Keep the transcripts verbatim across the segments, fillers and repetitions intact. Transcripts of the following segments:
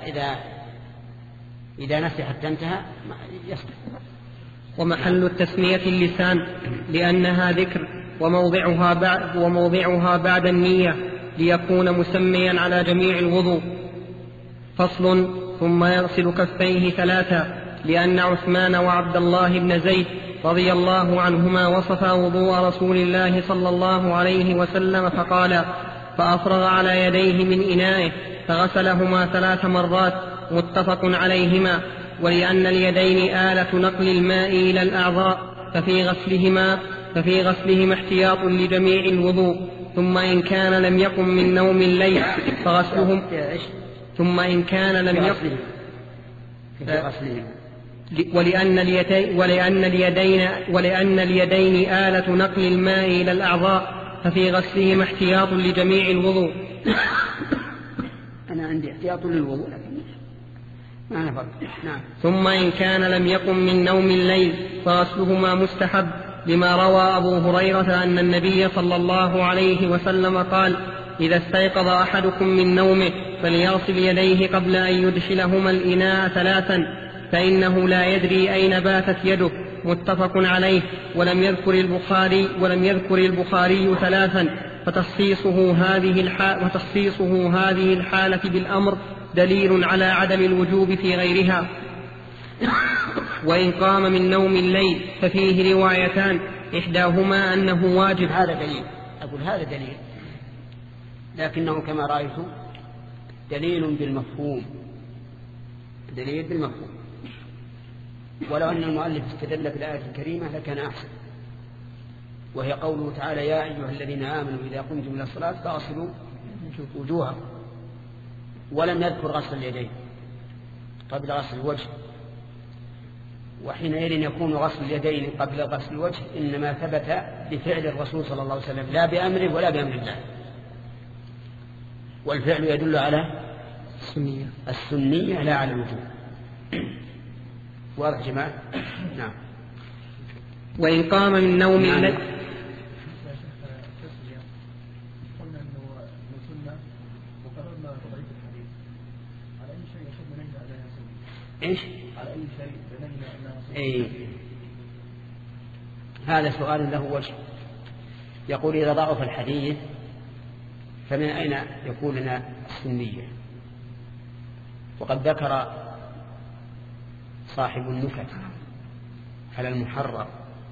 إذا إذا نسي حتى انتهى يصبح. ومحل التسمية اللسان لأنها ذكر، وموضعها بعد, وموضعها بعد النية ليكون مسميا على جميع الوضوء. فصل. ثم يغسل كفيه ثلاثا، لأن عثمان وعبد الله بن زيد رضي الله عنهما وصفا وضوء رسول الله صلى الله عليه وسلم فقال: فأفرغ على يديه من إنائه فغسلهما ثلاث مرات، متفق عليهما. ولأن اليدين آلة نقل الماء إلى الأعضاء ففي غسلهما ففي غسلهما احتياط لجميع الوضوء. ثم إن كان لم يقم من نوم الليل فغسلهم ثم إن كان لم يقم ولأن اليدين ولأن اليدين ولأن اليدين آلة نقل الماء إلى الأعضاء ففي غسلهما احتياط لجميع الوضوء. أنا عندي احتياط للوضوء لكن ما أنا فرق. نعم. ثم إن كان لم يقم من نوم الليل فغسلهما مستحب، لما روى أبو هريرة أن النبي صلى الله عليه وسلم قال: إذا استيقظ أحدكم من نومه فليغسل يديه قبل أن يدخلهما الإناء ثلاثا، فإنه لا يدري أين باتت يده. متفق عليه. ولم يذكر البخاري ولم يذكر البخاري ثلاثا، فتخصيصه هذه الحالة وتخصيصه هذه الحالة بالأمر دليل على عدم الوجوب في غيرها. وإن قام من نوم الليل ففيه روايتان، إحداهما أنه واجب. هذا دليل، أقول هذا دليل، لكنه كما رأيت دليل بالمفهوم، دليل بالمفهوم. ولو أن المؤلف استدل بالآية الكريمة لكان أحسن، وهي قوله تعالى: يا أيها الذين آمنوا إذا قمتم إلى الصلاة فاغسلوا وجوهكم. ولم يذكر غسل اليدين قبل غسل الوجه، وحينئذ يكون غسل اليدين قبل غسل الوجه إنما ثبت بفعل الرسول صلى الله عليه وسلم لا بأمره ولا بأمر الله، والفعل يدل على السنية, السنية لا على الوجوب. واضح جماعة؟ نعم. وإن قام من نوم نعم. الليل إيش؟ إيه؟ هذا سؤال له وجه. يقول: إذا ضعف الحديث فمن أين يكون لنا السنية؟ وقد ذكر صاحب النكت على المحرر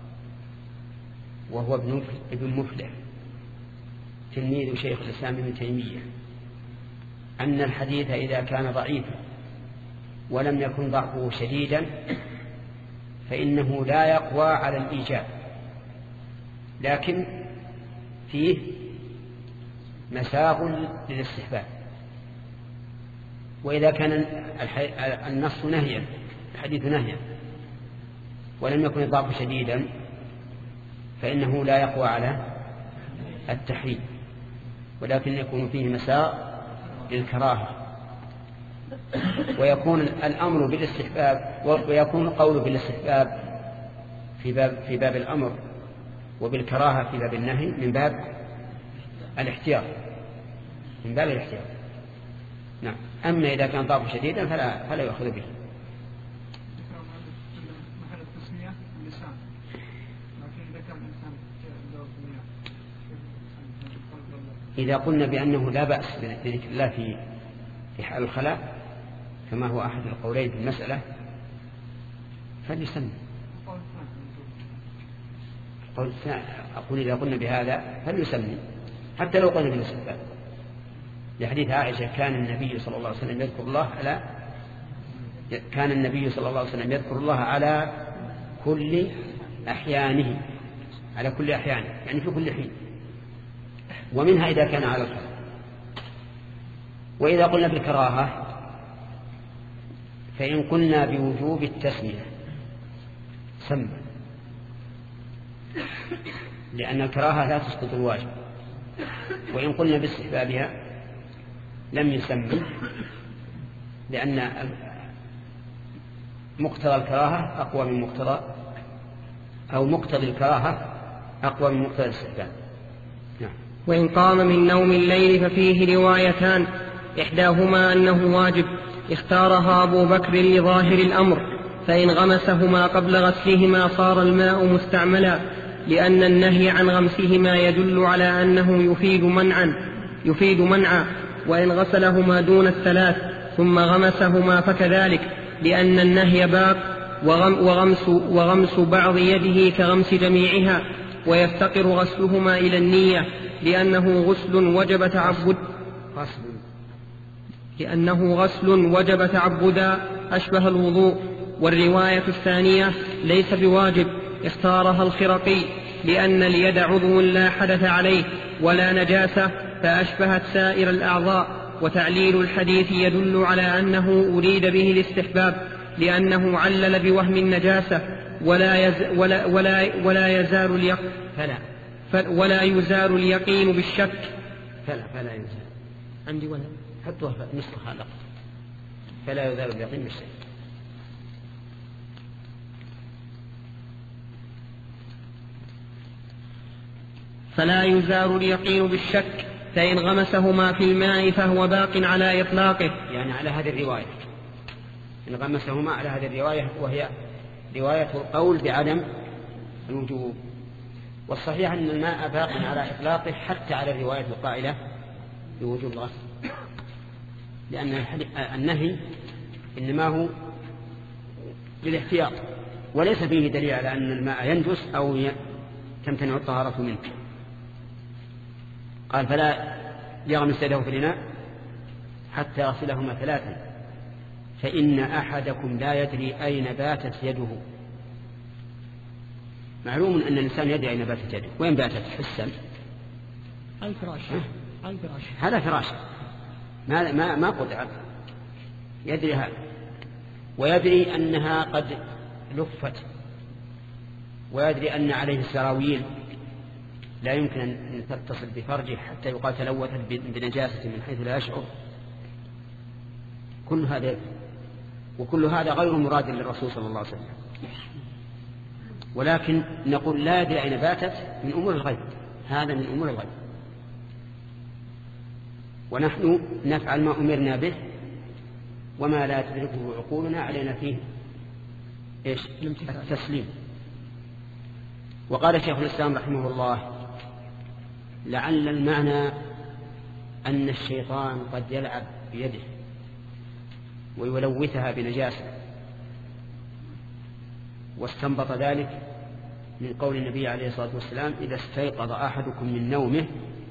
وهو ابن مفلح تلميذ شيخ الإسلام ابن تيمية أن الحديث إذا كان ضعيفا ولم يكن ضعفه شديدا فإنه لا يقوى على الإيجاب، لكن فيه مساغ للاستحباب. وإذا كان النص نهيا، الحديث نهيا، ولم يكن الضعف شديدا فإنه لا يقوى على التحريم، ولكن يكون فيه مساغ للكراهة، ويكون الأمر بالاستحباب ويكون القول بالاستحباب في باب في باب الأمر، وبالكراهة في باب النهي من باب الاحتياط من باب الاحتياط. نعم. أما إذا كان ضعف شديدا فلا فلا يأخذ به. إذا قلنا بأنه لا بأس بذكر الله في في حال الخلاء كما هو أحد القولين في المسألة فليسمى. أقول إذا قلنا بهذا فليسمى حتى لو قلنا بالاستحباب، لحديث عائشة: كان النبي صلى الله عليه وسلم يذكر الله على كان النبي صلى الله عليه وسلم يذكر الله على كل أحيانه، على كل أحيانه يعني في كل حين، ومنها إذا كان على الخلاء. وإذا قلنا بالكراهة فإن قلنا بوجوب التسمية سمى، لأن الكراهة لا تسقط الواجب. وإن قلنا باستحبابها لم يسمى، لأن مقتضى الكراهة أقوى من مقتضى أو مقتضى الكراهة أقوى من مقتضى الاستحباب. نعم. وإن قام من نوم الليل ففيه روايتان، إحداهما أنه واجب، اختارها أبو بكر لظاهر الأمر، فإن غمسهما قبل غسلهما صار الماء مستعملا، لأن النهي عن غمسهما يدل على أنه يفيد منعا يفيد منعا وإن غسلهما دون الثلاث ثم غمسهما فكذلك، لأن النهي باق، وغمس, وغمس بعض يده كغمس جميعها، ويفتقر غسلهما إلى النية، لأنه غسل وجب تعبد لأنه غسل وجب تعبدا أشبه الوضوء. والرواية الثانية ليس بواجب، اختارها الخرقي، لأن اليد عضو لا حدث عليه ولا نجاسة فأشبهت سائر الأعضاء. وتعليل الحديث يدل على أنه أريد به الاستحباب، لأنه علل بوهم النجاسة، ولا يز ولا ولا ولا يزال اليقين فلا ولا يزال اليقين بالشك. فلا فلا يزال عندي ولا حطوها نسخة لقط. فلا يزال اليقين بالشك. فلا يزال اليقين بالشك، فإن غمسهما في الماء فهو باق على إطلاقه، يعني على هذه الرواية، إن غمسهما على هذه الرواية، وهي رواية القول بعدم الوجوب. والصحيح أن الماء باق على إطلاقه حتى على الرواية القائلة بوجوب الغسل، لأن النهي إنما هو للاحتياط، وليس فيه دليل على أن الماء ينجس أو تمتنع الطهارة منه. قال فلا يغمس يده في الإناء حتى يغسلهما ثلاثا، فإن أحدكم لا يدري أين باتت يده. معلوم أن الإنسان يدري أين باتت يده. وين باتت حسا؟ على الفراش. على الفراش. هذا فراش ما ما ما قطع، يدري هذا، ويدري أنها قد لفت، ويدري أن عليه السراويل لا يمكن أن تتصل بفرجه حتى يقال تلوثت بنجاسة من حيث لا يشعر. كل هذا وكل هذا غير مراد للرسول صلى الله عليه وسلم، ولكن نقول لا يدري أين باتت من أمور الغيب، هذا من أمور الغيب، ونحن نفعل ما أمرنا به، وما لا تدركه عقولنا علينا فيه إيش؟ التسليم. وقال شيخ الإسلام رحمه الله: لعل المعنى أن الشيطان قد يلعب بيده ويلوثها بنجاسة، واستنبط ذلك من قول النبي عليه الصلاة والسلام: إذا استيقظ أحدكم من نومه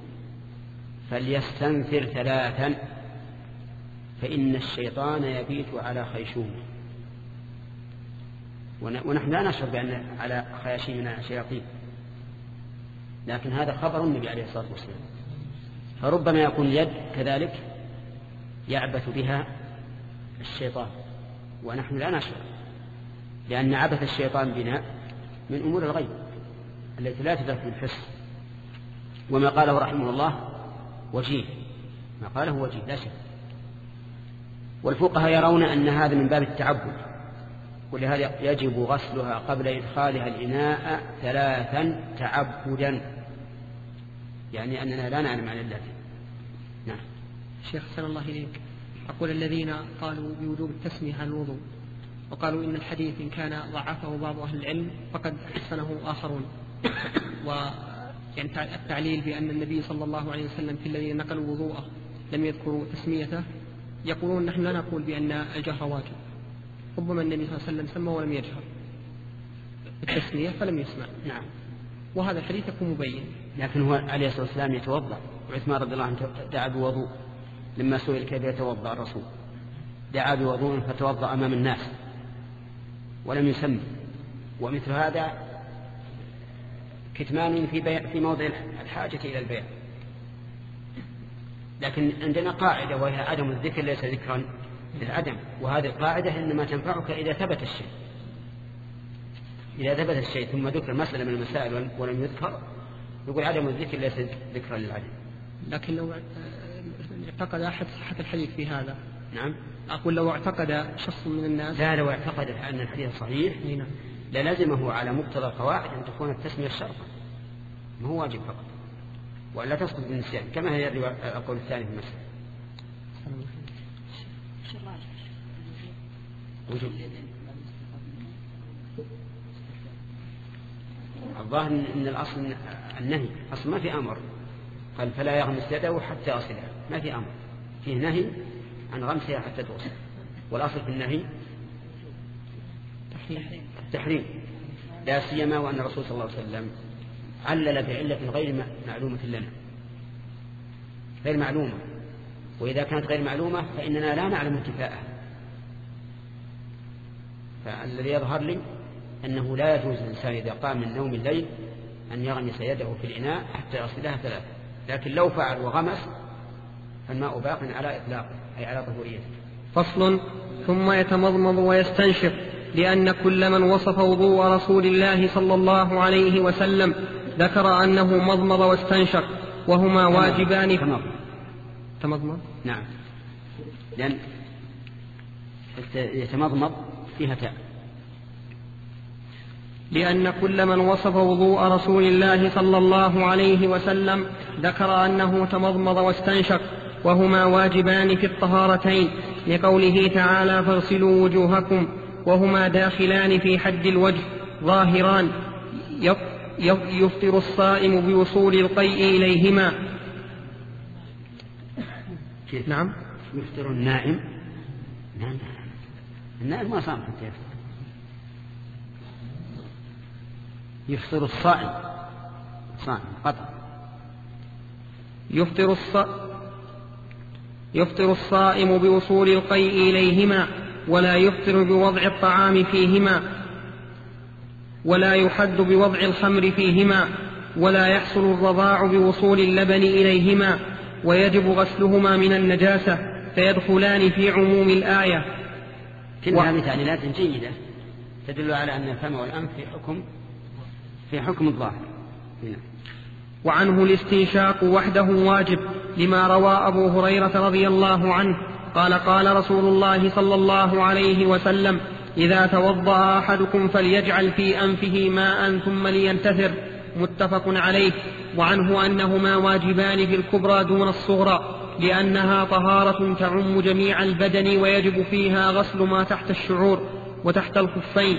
فليستنثر ثلاثا فإن الشيطان يبيت على خيشومه. ونحن لا نشعر بأن على خياشيمنا شياطين، لكن هذا خبر النبي عليه الصلاة والسلام، فربما يكون اليد كذلك يعبث بها الشيطان ونحن لا نشعر، لأن عبث الشيطان بنا من أمور الغيب التي لا تدرك بالحس. وما قاله رحمه الله وجيه، ما قاله وجيه لا شك. والفقهاء يرون أن هذا من باب التعبد، ولهذا يجب غسلها قبل إدخالها الإناء ثلاثا تعبدا، يعني أننا لا نعلم عن الله. نعم. شيخ صلى الله إليك، أقول الذين قالوا بوجوب التسمية على الوضوء وقالوا إن الحديث إن كان ضعفه بعض أهل العلم فقد حسنه آخرون، ويعني التعليل بأن النبي صلى الله عليه وسلم في الذين نقلوا وضوءه لم يذكروا تسميته، يقولون نحن لا نقول بأن الجهر واجب، ربما النبي صلى الله عليه وسلم سمى ولم يجهر التسمية فلم يسمع. نعم. وهذا الحديث يكون مبين. لكن هو عليه الصلاة والسلام يتوضأ، وعثمان رضي الله عنه دعا بوضوء لما سئل كيف يتوضأ الرسول، دعا بوضوء فتوضأ أمام الناس ولم يسمي. ومثل هذا كتمان في, بيع في موضع الحاجة إلى البيع. لكن عندنا قاعدة وهي عدم الذكر ليس ذكرا للعدم، وهذه القاعدة إنما تنفعك إذا ثبت الشيء. إذا ثبت الشيء ثم ذكر مسألة من المسائل ولم يذكر يقول عدم الذكر ليس ذكرا للعدم. لكن لو اعتقد أحد صحة الحديث في هذا. نعم. أقول لو اعتقد شخص من الناس. لا، لو اعتقد أن الحديث صحيح نعم. للازمه على مقتضى القواعد أن تكون التسمية شرطا، ما هو واجب فقط، ولا تسقط بالنسيان كما هي القول الثاني في المسألة. وجوب. الظاهر ان الاصل النهي، اصل ما في امر، قال فلا يغمس يده حتى يغسلها، ما في امر، فيه نهي عن غمسها حتى تغسل، والاصل في النهي التحريم، لا سيما وان الرسول صلى الله عليه وسلم علل بعله غير معلومه لنا، غير معلومه، واذا كانت غير معلومه فاننا لا نعلم انتفاءها. فالذي يظهر لي أنه لا يجوز للإنسان إذا قام من نوم الليل أن يغمس يده في الإناء حتى يغسلها ثلاثة، لكن لو فعل وغمس فالماء باق على إطلاقه أي على طهوريته. فصل. ثم يتمضمض ويستنشق، لأن كل من وصف وضوء رسول الله صلى الله عليه وسلم ذكر أنه مضمض واستنشق، وهما واجبان. تمضمض تمضمض نعم، لأن يتمضمض فيها تاء. لأن كل من وصف وضوء رسول الله صلى الله عليه وسلم ذكر أنه تمضمض واستنشق، وهما واجبان في الطهارتين، لقوله تعالى فاغسلوا وجوهكم، وهما داخلان في حد الوجه ظاهران، يفطر الصائم بوصول القيء إليهما. نعم يفطر النائم. نعم النائم ما صام حتى يفطر. يفطر الصائم صائم قطع. يفطر الص... يفطر الصائم بوصول القيء إليهما، ولا يفطر بوضع الطعام فيهما، ولا يحد بوضع الخمر فيهما، ولا يحصل الرضاع بوصول اللبن إليهما، ويجب غسلهما من النجاسة، فيدخلان في عموم الآية. كل هذه تعليلات جيدة تدل على أن الفم والأنف في حكم في حكم الظاهر. وعنه الاستنشاق وحده واجب، لما روى أبو هريرة رضي الله عنه قال قال رسول الله صلى الله عليه وسلم إذا توضأ أحدكم فليجعل في أنفه ماء ثم لينتثر، متفق عليه. وعنه أنهما واجبان في الكبرى دون الصغرى، لأنها طهارة تعم جميع البدن، ويجب فيها غسل ما تحت الشعور وتحت الخفين.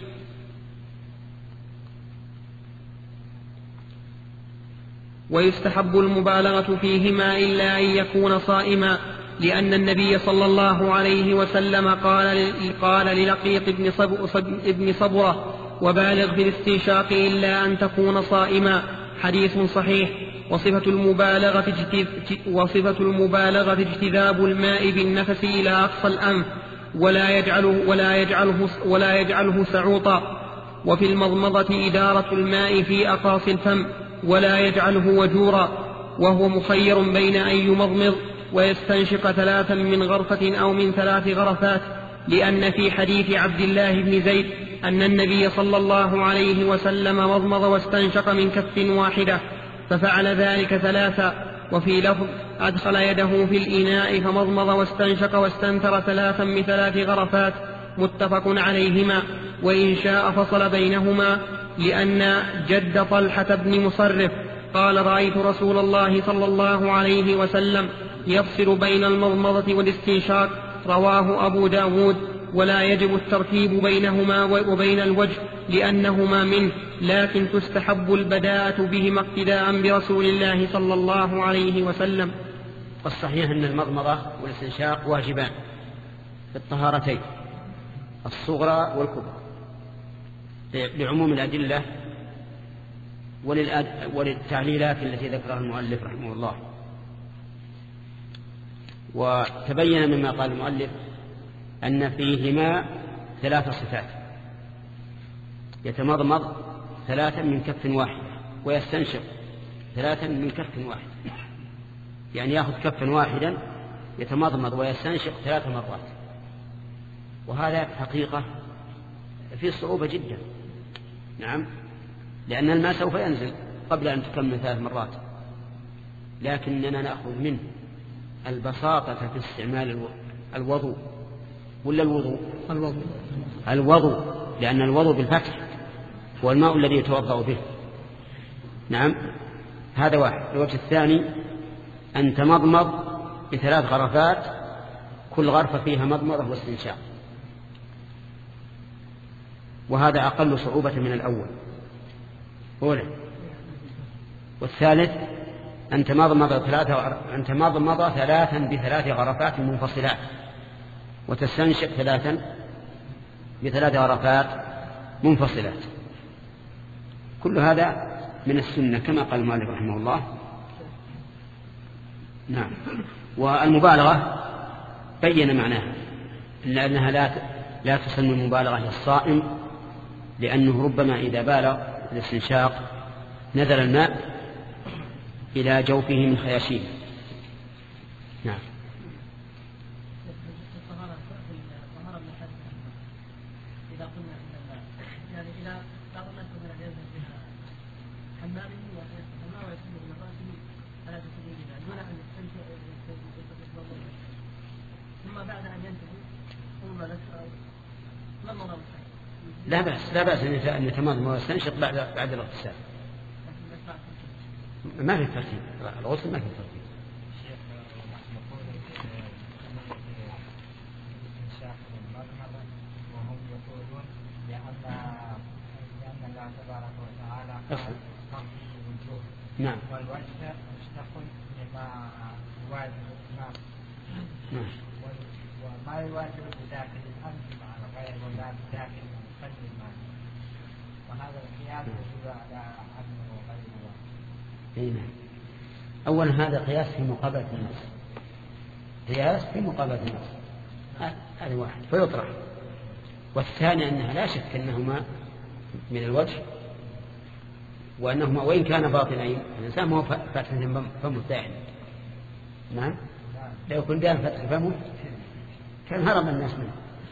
ويستحب المبالغة فيهما إلا أن يكون صائما، لأن النبي صلى الله عليه وسلم قال قال للقيط بن, صب ابن صبرة وبالغ في الاستنشاق إلا أن تكون صائما، حديث صحيح. وصفة المبالغة وصفة المبالغة اجتذاب الماء بالنفس إلى أقصى الأنف، ولا يجعله ولا يجعله ولا يجعله سعوطا. وفي المضمضة إدارة الماء في أقاصي الفم، ولا يجعله وجورا، وهو مخير بين أن يمضمض ويستنشق ثلاثا من غرفة أو من ثلاث غرفات، لأن في حديث عبد الله بن زيد أن النبي صلى الله عليه وسلم مضمض واستنشق من كف واحدة، ففعل ذلك ثلاثا. وفي لفظ أدخل يده في الإناء فمضمض واستنشق واستنثر ثلاثا من ثلاث غرفات، متفق عليهما. وإن شاء فصل بينهما، لأن جد طلحة بن مصرف قال رأيت رسول الله صلى الله عليه وسلم يفصل بين المضمضة والاستنشاق، رواه أبو داود. ولا يجب الترتيب بينهما وبين الوجه لأنهما منه، لكن تستحب البداءة بهما اقتداء برسول الله صلى الله عليه وسلم. والصحيح أن المضمضة والاستنشاق واجبان في الطهارتين الصغرى والكبرى، لعموم الأدلة وللتعليلات التي ذكرها المؤلف رحمه الله. وتبين مما قال المؤلف أن فيهما ثلاث صفات: يتمضمض ثلاثا من كف واحد، ويستنشق ثلاثا من كف واحد، يعني يأخذ كفا واحدا يتمضمض ويستنشق ثلاث مرات. وهذا حقيقة فيه صعوبة جدا، نعم، لأن الماء سوف ينزل قبل أن تكمل ثلاث مرات، لكننا نأخذ منه البساطة في استعمال الوضوء ولا الوضوء الوضوء الوضوء لأن الوضوء بالفتح هو الماء الذي يتوضأ به. نعم، هذا واحد. الوجه الثاني أن تمضمض بثلاث غرفات، كل غرفة فيها مضمضة واستنشاق، وهذا أقل صعوبة من الأول. أولا. والثالث أن تمضمض ثلاثة أن تمضمض ثلاثا بثلاث غرفات منفصلات، وتستنشق ثلاثا بثلاث غرفات منفصلات. كل هذا من السنة كما قال المؤلف رحمه الله. نعم. والمبالغة بين معناها إلا أنها لا لا تسمى المبالغة للصائم، لأنه ربما إذا بالغ الاستنشاق نزل الماء إلى جوفه من خياشيم. نعم. إذا قلنا إن يعني إذا بعض الناس مثلا يذهب إلى حمامه ويستحمى ويصب من رأسه على جسده دون أن يستنشق ثم بعد أن ينتهي ثم نشرب ما المضاد؟ لا بأس لا بأس أن يتمضمض ويستنشق بعد بعد الاغتسال. ما في ترتيب، الغسل ما في ترتيب. وهم يقولون بأن لأن الله تبارك وتعالى أصل. الوجوه. نعم. والوجه مشتق مما يواجه الناس. نعم. وما يواجه بداخل الأنف مع الغير ولا بداخل فم الماء. وهذا القياس يدل على أنه غير واجب. نعم. أولا هذا قياس في مقابلة النص. قياس في مقابلة النص. هذا واحد فيطرح. والثاني أنها لا شك أنهما من الوجه، وأنهما وإن كان باطنين الإنسان هو فاتح فمه دائما. نعم. لو كنت دائما فاتح فمه كان هرب الناس منه.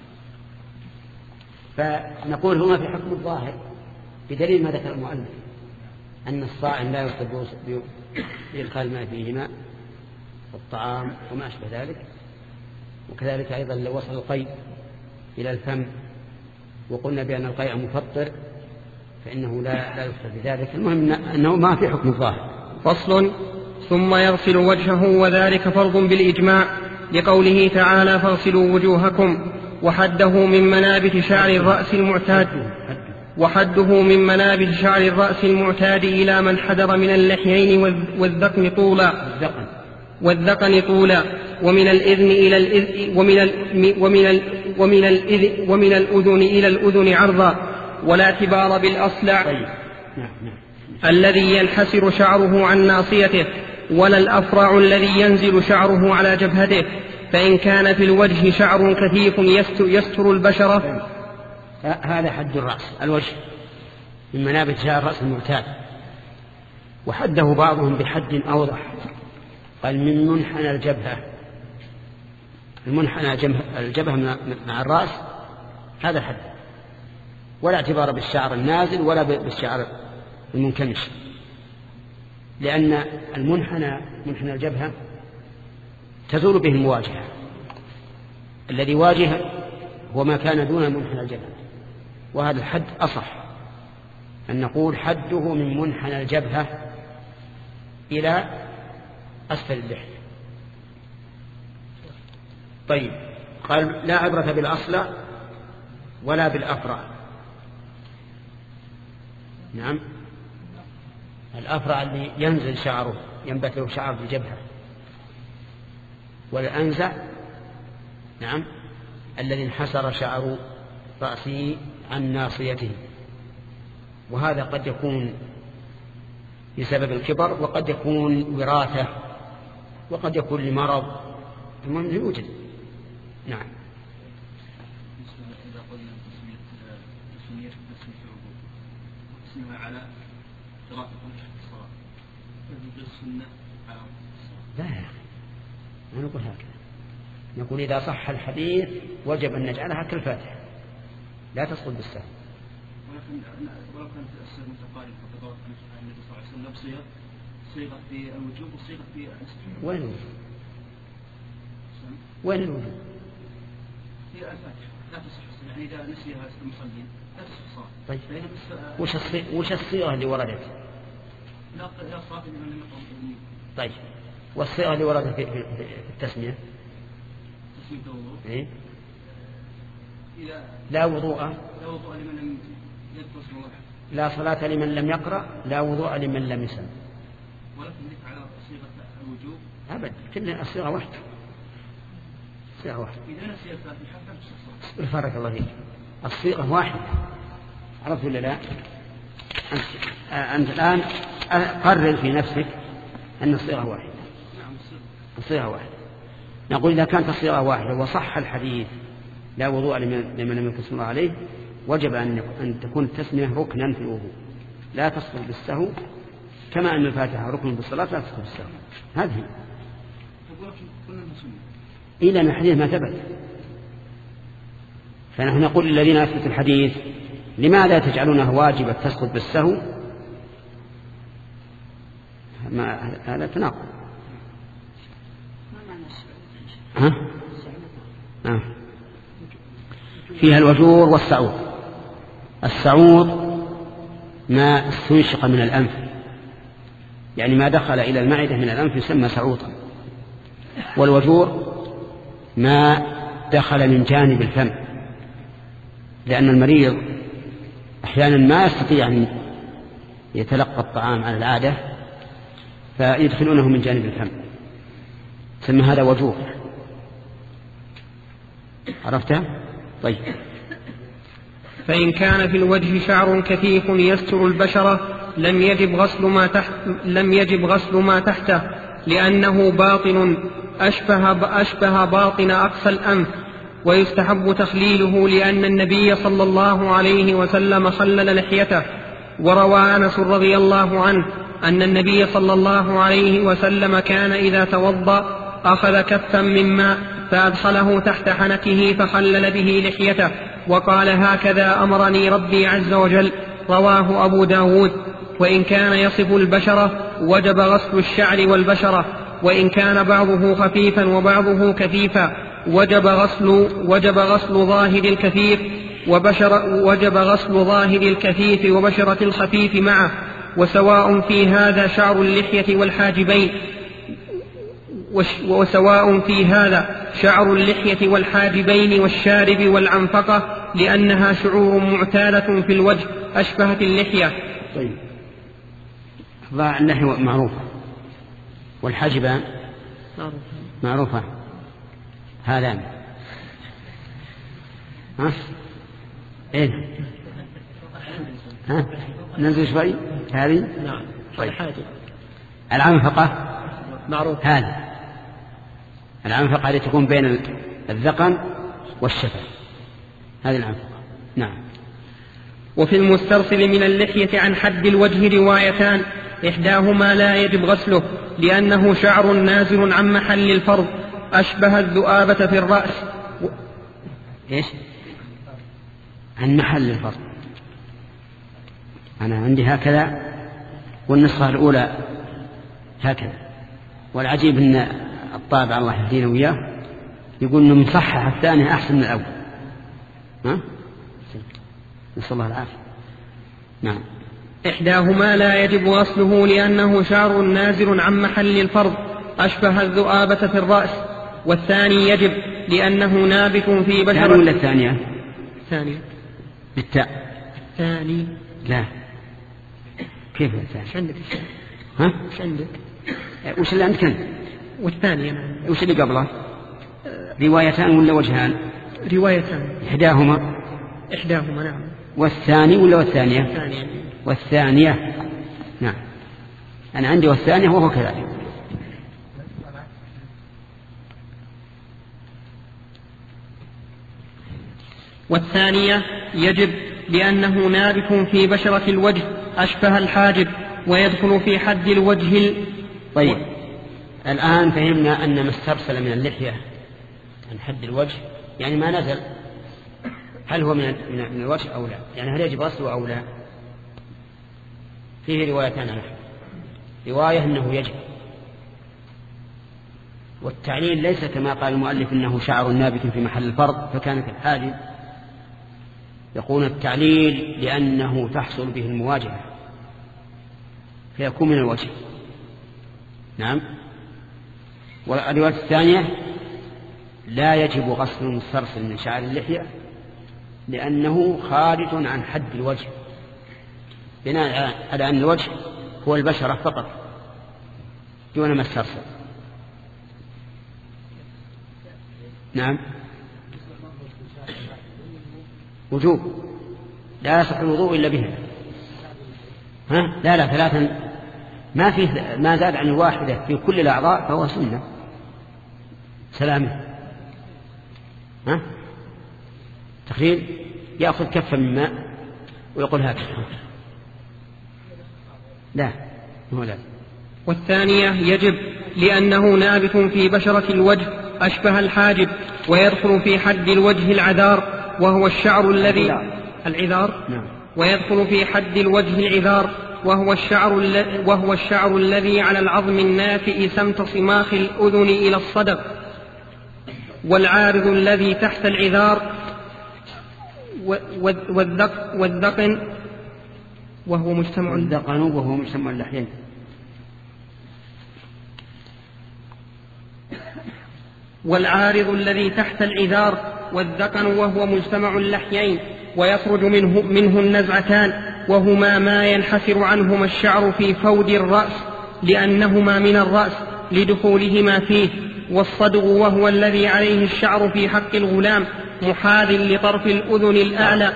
فنقول هما في حكم الظاهر بدليل ما ذكر المؤلف أن الصائم لا يصب بإدخال الماء فيهما والطعام وما أشبه ذلك. وكذلك أيضا لو وصل القيء إلى الفم وقلنا بأن القيء مفطر فإنه لا لا يفطر بذلك. المهم أنه ما في حكم الظاهر. فصل. ثم يغسل وجهه وذلك فرض بالإجماع لقوله تعالى فاغسلوا وجوهكم، وحده من منابت شعر الرأس المعتاد وحده من منابت شعر الرأس المعتاد إلى من حدر من اللحيين والذقن طولا والذقن طولا ومن الإذن إلى الإذن ومن ال ومن ال ومن الإذن ومن الأذن إلى الأذن عرضا، ولا اعتبار بالأصلع الذي ينحسر شعره عن ناصيته، ولا الأفرع الذي ينزل شعره على جبهته، فإن كان في الوجه شعر كثيف يستر البشرة. هذا حد الرأس الوجه من منابت شعر الرأس المعتاد. وحده بعضهم بحد أوضح قال من منحنى الجبهة. المنحنى الجبهة مع الرأس هذا الحد، ولا اعتبار بالشعر النازل ولا بالشعر المنكمش، لأن المنحنى منحنى الجبهة تزول به المواجهة. الذي واجه هو ما كان دون منحنى الجبهة، وهذا الحد أصح أن نقول حده من منحنى الجبهة إلى أسفل اللحية. طيب قال لا عبرة بالأصلع ولا بالأفرع. نعم. الأفرع اللي ينزل شعره ينبت له شعر بالجبهة، والأنزع نعم الذي انحسر شعر رأسه عن ناصيته، وهذا قد يكون بسبب الكبر وقد يكون وراثة وقد يكون لمرض، المهم يوجد. نعم. إذا قلنا تسمية تسمية تسمية الوضوء تسميها على قراءة الصلاة تجوز السنة على الصلاة. لا ما نقول هكذا، نقول إذا صح الحديث وجب أن نجعلها كالفاتحة لا تسقط بالسهل. ولكن ولو كانت الأسئلة متقاربة فقد ورد عن النبي صلى الله عليه وسلم صيغة صيغة في الوجوب وصيغة في الاستحباب. وين الوجوب؟ وين الوجوب؟ هي الفاتحة لا تصح، يعني إذا نسيها المصلين لا تصح الصلاة. طيب وش الصيغة وش الصيغة اللي وردت؟ لا لا صلاة لمن لم يقم. طيب والصيغة اللي وردت في التسمية؟ تسمية الوضوء. إيه؟ لا وضوء لا وضوء لمن لم يذكر اسم الله، لا صلاة لمن لم يقرأ، لا وضوء لمن لم يسمع. ولكن ذكر على صيغة الوجوب أبدا، كلها الصيغة واحدة، صيغة واحدة. إذا نسي الفاتحة فلا تصح. بارك الله فيك، الصيغة واحدة، عرفت ولا لا؟ أنت, أنت الآن قرر في نفسك أن الصيغة واحدة. نعم الصيغة واحدة. نقول إذا كانت الصيغة واحدة وصح الحديث لا وضوء لمن لم يذكر اسم الله عليه، وجب أن تكون التسمية ركنا في الوضوء، لا تسقط بالسهو، كما أن الفاتحة ركن بالصلاة لا تسقط بالسهو. هذه إلى أن الحديث ما ثبت. فنحن نقول للذين أثبتوا الحديث لماذا تجعلونه واجبا تسقط بالسهو؟ ما هذا تناقض. ها؟ آه. فيها الوجور والسعود. السعود ما استنشق من الأنف، يعني ما دخل إلى المعدة من الأنف يسمى سعوطا. والوجور ما دخل من جانب الفم، لأن المريض أحيانا ما يستطيع أن يتلقى الطعام على العادة فيدخلونه من جانب الفم، يسمى هذا وجور. عرفتها؟ طيب. فإن كان في الوجه شعر كثيف يستر البشرة لم يجب غسل ما تحت لم يجب غسل ما تحته، لأنه باطن أشبه أشبه باطن أقصى الأنف، ويستحب تخليله لأن النبي صلى الله عليه وسلم خلل لحيته. وروى أنس رضي الله عنه أن النبي صلى الله عليه وسلم كان إذا توضأ أخذ كفا من ماء فأدخله تحت حنكه فخلل به لحيته، وقال هكذا أمرني ربي عز وجل. رواه أبو داود. وإن كان يصف البشرة وجب غسل الشعر والبشرة، وإن كان بعضه خفيفا وبعضه كثيفا وجب غسل وجب غسل ظاهر الكثيف وبشر وجب غسل ظاهر الكثيف وبشرة الخفيف معه، وسواء في هذا شعر اللحية والحاجبين وسواء في هذا شعر اللحية والحاجبين والشارب والعنفقة، لأنها شعور معتادة في الوجه أشبهت اللحية. طيب، ضاع اللحية معروفة، والحاجبان معروفة. هذان ها ايه ها ننزل شوي هذه. نعم. طيب. العنفقة معروف. هذه العنفقة التي تكون بين الذقن والشفة، هذه العنفقة. نعم. وفي المسترسل من اللحية عن حد الوجه روايتان، إحداهما لا يجب غسله لأنه شعر نازل عن محل الفرض أشبه الذؤابة في الرأس. و... إيش؟ عن محل الفرض. أنا عندي هكذا والنسخة الأولى هكذا، والعجيب أن الطابع الله يهدينا وياه يقول أنه مصحح الثاني أحسن من الأول. ها؟ نسأل الله العافية. نعم. إحداهما لا يجب غسله لأنه شعر نازل عن محل الفرض أشبه الذؤابة في الرأس، والثاني يجب لأنه نابت في بشرة. الثاني ولا الثانية؟ الثانية بالتاء. الثاني لا، كيف الثاني؟ وش عندك؟ ها؟ وش عندك؟ وش اللي عندك أنت؟ والثانية نعم. وش اللي قبله؟ روايتان ولا وجهان؟ روايتان. إحداهما إحداهما نعم. والثاني ولا والثانية؟ الثانية. والثانية نعم. أنا عندي والثانية وهو كذلك. والثانية يجب لأنه نابت في بشرة الوجه أشبه الحاجب ويدخل في حد الوجه ال... طيب، الآن فهمنا أن ما استرسل من اللحية عن حد الوجه يعني ما نزل، هل هو من من الوجه أو لا؟ يعني هل يجب غسله أو لا؟ فيه روايتان عنه. رواية أنه يجب، والتعليل ليس كما قال المؤلف أنه شعر نابت في محل الفرض فكانت الحاجب. يقول التعليل لأنه تحصل به المواجهة فيكون من الوجه. نعم. والرواية الثانية لا يجب غسل المسترسل من شعر اللحية لأنه خارج عن حد الوجه، بناء على أن الوجه هو البشرة فقط دون ما استرسل. نعم وجوب، لا يصح الوضوء إلا بها. ها؟ لا لا ثلاثا، ما فيه ما زاد عن الواحدة في كل الأعضاء فهو سنة سلامه. ها؟ تخيل يأخذ كفة من ماء ويقول هكذا، لا هو لا. والثانية يجب لأنه نابت في بشرة الوجه أشبه الحاجب، ويدخل في حد الوجه العذار وهو الشعر الذي العذار نعم. ويدخل في حد الوجه العذار وهو الشعر وهو الشعر الذي على العظم الناتئ سمت صماخ الأذن إلى الصدغ، والعارض الذي تحت العذار والذقن وهو مجتمع الذقن وهو مجتمع اللحيين. والعارض الذي تحت العذار والذقن وهو مجتمع اللحيين، ويخرج منه, منه النزعتان وهما ما ينحسر عنهما الشعر في فود الرأس لأنهما من الرأس لدخولهما فيه، والصدغ وهو الذي عليه الشعر في حق الغلام محاذ لطرف الأذن الأعلى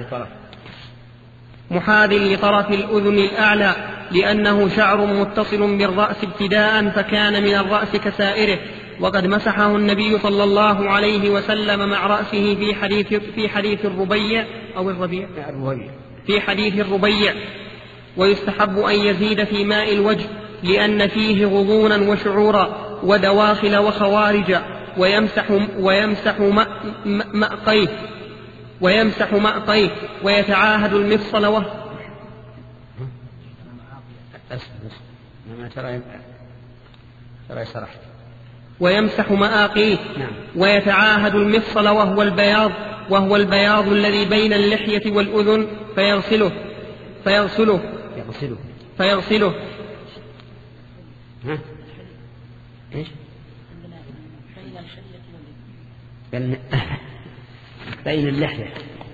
محاذ لطرف الأذن الأعلى لأنه شعر متصل بالرأس ابتداء فكان من الرأس كسائره، وقد مسحه النبي صلى الله عليه وسلم مع رأسه في حديث في حديث الربيع أو الربيع في حديث الربيع. ويستحب أن يزيد في ماء الوجه لأن فيه غضونا وشعورا ودواخل وخوارج، ويمسح ويمسح مأقيه ويمسح مأقيه ويتعاهد المفصل وهو ويمسح مآقيه ويتعاهد المفصل وهو البياض وهو البياض الذي بين اللحية والأذن فيغسله فيغسله يغسله فيغسله ها؟ إيش؟ بين بين اللحية.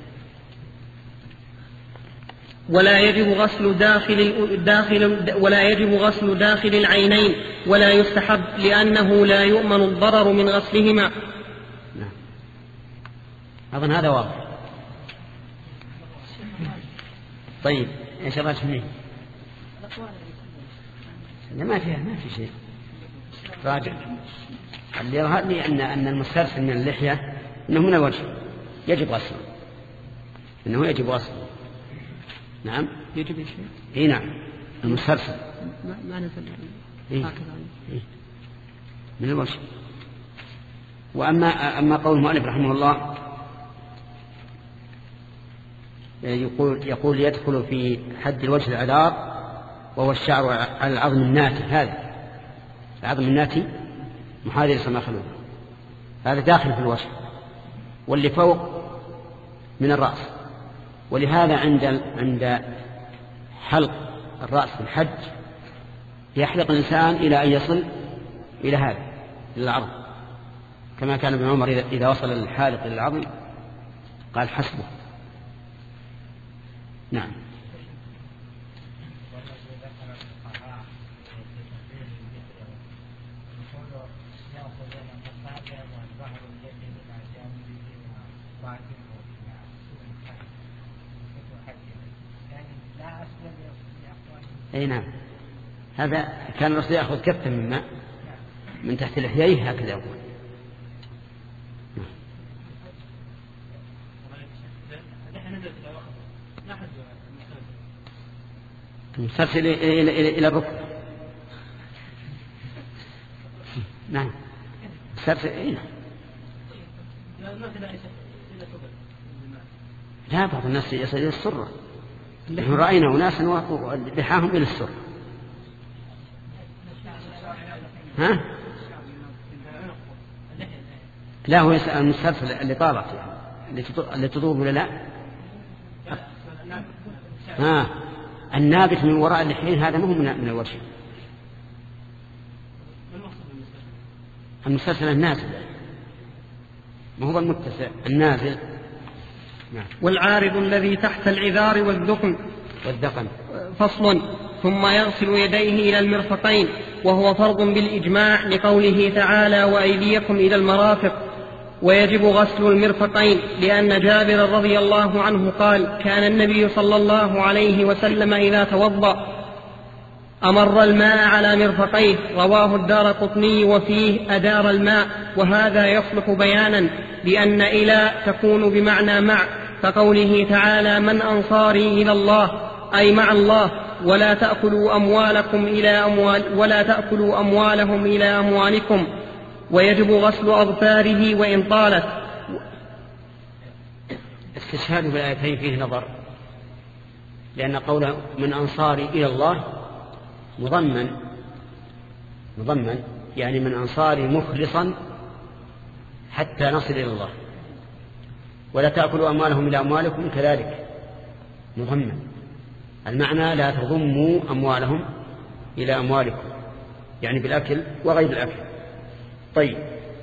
ولا يجب غسل داخل داخل ولا يجب غسل داخل العينين ولا يستحب لأنه لا يؤمن الضرر من غسلهما. نعم. أظن هذا واضح. طيب إيش رأيك فيه؟ ما فيها ما في شيء راجع. اللي يظهر لي أن أن المسترسل من اللحية إنه من الوجه يجب غسله، إنه يجب غسله. نعم يجب شيء. إيه نعم المسترسل ما ما نزل إيه؟ إيه؟ من الوجه. وأما أما قول المؤلف رحمه الله يقول يقول يدخل في حد الوجه العذار وهو الشعر على العظم الناتي، هذا العظم الناتي محاذي لصماخ الأذن، هذا داخل في الوجه، واللي فوق من الرأس. ولهذا عند عند حلق الرأس في الحج يحلق الإنسان إلى أن يصل إلى هذا إلى العظم، كما كان ابن عمر إذا وصل الحالق إلى العظم قال حسبه. نعم. أي نعم، هذا كان الرسول يأخذ كفة من ماء من تحت لحييه هكذا يقول. المسترسل إلى الركبة. نعم المسترسل إلى لا، بعض الناس يصل إلى السرة، نحن رأينا أناسا لحاهم إلى السرة. ها؟ لا هو يسأل المسترسل اللي طالت يعني اللي تطوب ولا لا؟ ها النابت من وراء اللحيين هذا ما هو من الوجه. المسترسل النازل، ما هو المتسع النازل. والعارض الذي تحت العذار والذقن والذقن فصل. ثم يغسل يديه إلى المرفقين وهو فرض بالإجماع لقوله تعالى وأيديكم إلى المرافق. ويجب غسل المرفقين لأن جابر رضي الله عنه قال كان النبي صلى الله عليه وسلم إذا توضأ أمر الماء على مرفقيه، رواه الدارقطني وفيه أدار الماء. وهذا يصلح بيانا لأن إلى تكون بمعنى مع، كقوله تعالى من أنصاري إلى الله أي مع الله. ولا تأكلوا أموالكم إلى أموال ولا تأكلوا أموالهم إلى أموالكم. ويجب غسل أظفاره وإن طالت. استشهاد بالآيتين فيه نظر، لأن قوله من أنصاري إلى الله مضمن مضمن يعني من أنصاري مخلصا حتى نصل إلى الله. ولا تأكلوا أموالهم إلى أموالكم كذلك مضمن، المعنى لا تضموا أموالهم إلى أموالكم، يعني بالأكل وغير الأكل. طيب،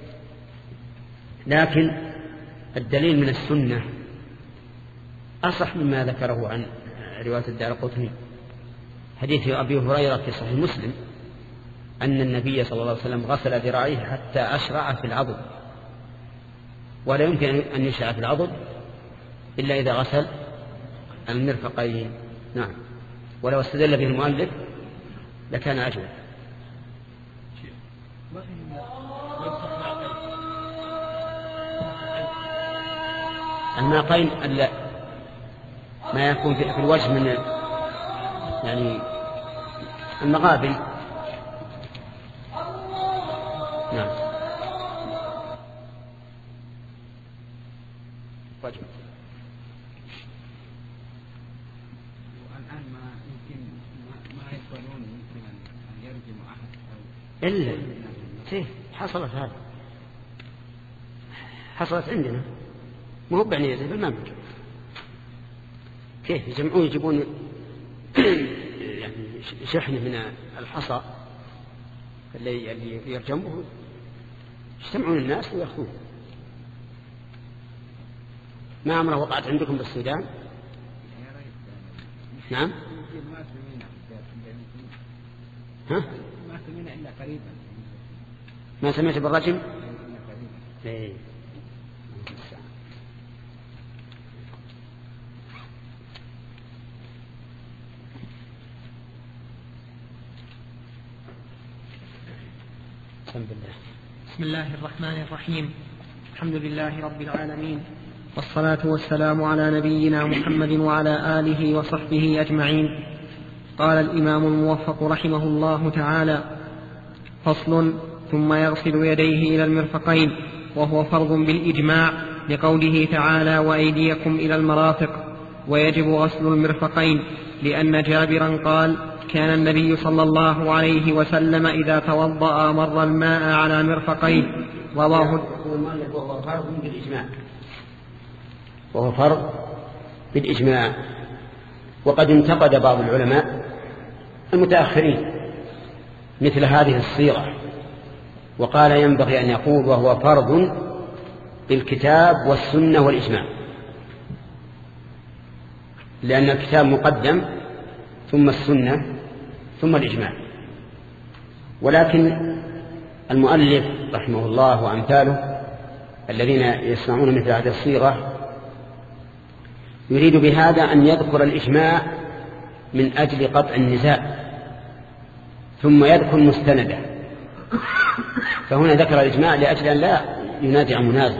لكن الدليل من السنة أصح مما ذكره عن رواية الدارقطني، حديث أبي هريرة في صحيح مسلم أن النبي صلى الله عليه وسلم غسل ذراعيه حتى أشرع في العضد، ولا يمكن أن يشرع في العضد إلا إذا غسل المرفقين. نعم، ولو استدل به المؤلف لكان أجود. الماقين ما يكون في الوجه من يعني المغابن. نعم، وجه. والآن ما يمكن ما يقبلون يمكن أن يرجم أحد إلا إيه حصلت هذا حصلت عندنا، ما هو بعني زي بالمملكة كيف يجمعون يجيبون يعني شحنة من الحصى اللي يرجمه، يجتمعون الناس ويأخذوه. ما أمره وقعت عندكم بالسودان؟ نعم. ها؟ ما سمعنا إلا قريبا. ما سمعت بالرجم؟ إيه. بسم الله الرحمن الرحيم. الحمد لله رب العالمين، والصلاة والسلام على نبينا محمد وعلى آله وصحبه أجمعين. قال الإمام الموفق رحمه الله تعالى: فصل. ثم يغسل يديه إلى المرفقين وهو فرض بالإجماع لقوله تعالى وأيديكم إلى المرافق. ويجب غسل المرفقين لأن جابرا قال كان النبي صلى الله عليه وسلم إذا توضأ مر الماء على مرفقيه، رواه. وهو فرض بالإجماع وهو فرض بالإجماع وقد انتقد بعض العلماء المتأخرين مثل هذه الصيغة، وقال ينبغي أن يقول وهو فرض بالكتاب والسنة والإجماع، لأن الكتاب مقدم ثم السنة ثم الإجماع. ولكن المؤلف رحمه الله وأمثاله الذين يسمعون مثل هذه الصيغة يريد بهذا أن يذكر الإجماع من أجل قطع النزاع ثم يذكر مستنده، فهنا ذكر الإجماع لأجل أن لا ينازع منازع،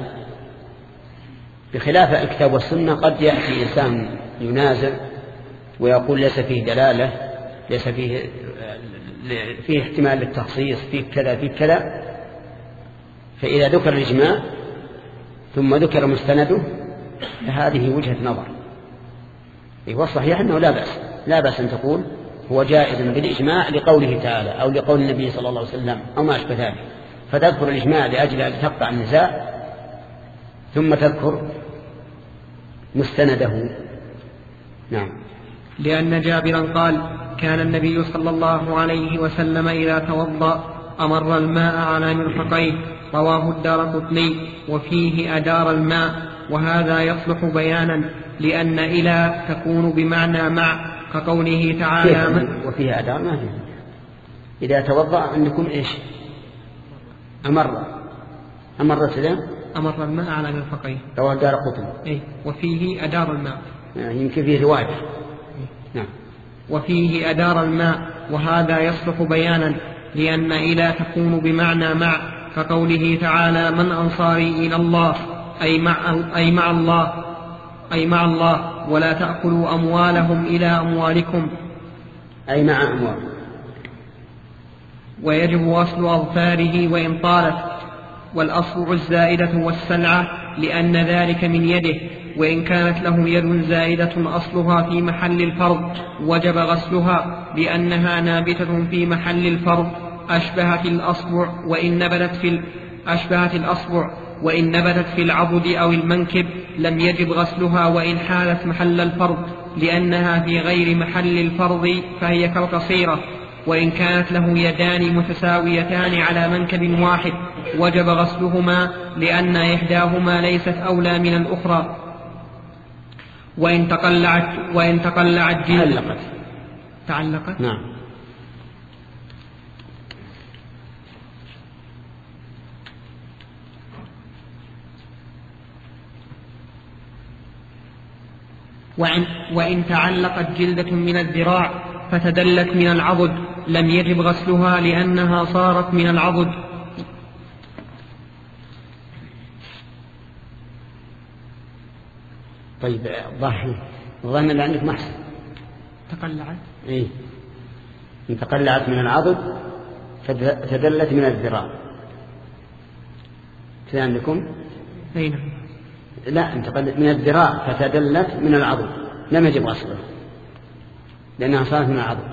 بخلاف الكتاب والسنة قد يأتي إنسان ينازع ويقول ليس فيه دلالة، ليس فيه فيه احتمال للتخصيص، فيه كذا فيه كذا، فإذا ذكر الإجماع ثم ذكر مستنده فهذه وجهة نظر. والصحيح أنه لا بأس لا بأس أن تقول هو جائز بالإجماع لقوله تعالى أو لقول النبي صلى الله عليه وسلم أو ما أشبه ذلك، فتذكر الإجماع لأجل أن تقطع النزاع ثم تذكر مستنده. نعم. لأن جابرا قال كان النبي صلى الله عليه وسلم إذا توضأ أمر الماء على مرفقيه، رواه الدارقطني وفيه أدار الماء. وهذا يصلح بيانا لأن إلى تكون بمعنى مع كقوله تعالى من وفيها أدار ما فيها. إذا توضأ عندكم إيش أمر أمر سلام أمر الماء على مرفقيه رواه الدارقطني. إيه وفيه أدار الماء يمكن فيه رواية. نعم. وفيه أدار الماء وهذا يصلح بيانا لأن إلى تكون بمعنى مع كقوله تعالى من أنصاري إلى الله أي مع, أي مع الله أي مع الله ولا تأكلوا أموالهم إلى أموالكم أي مع أموالهم. ويجب وصل أظفاره وإن طالت والأصبع الزائدة والسلعة لأن ذلك من يده وإن كانت له يد زائدة أصلها في محل الفرض وجب غسلها لأنها نابتة في محل الفرض أشبهت الأصبع وإن نبتت في أشبهت الأصبع وإن نبتت في العضد أو المنكب لم يجب غسلها وإن حالت محل الفرض لأنها في غير محل الفرض فهي كالقصيرة وإن كانت له يدان متساويتان على منكب واحد وجب غسلهما لأن إحداهما ليست أولى من الأخرى وإن تقلعت وإن تقلعت تعلقت تعلقت نعم. وإن, وإن تعلقت جلدة من الذراع فتدلت من العضد لم يجب غسلها لأنها صارت من العضد. طيب ضحي الظن اللي عندك محسن تقلعت إيه إن تقلعت من العضد فتدلت من الذراع كذا عندكم أين لا انتقلت من الذراع فتدلت من العضد لم يجب غسلها لأنها صارت من العضد.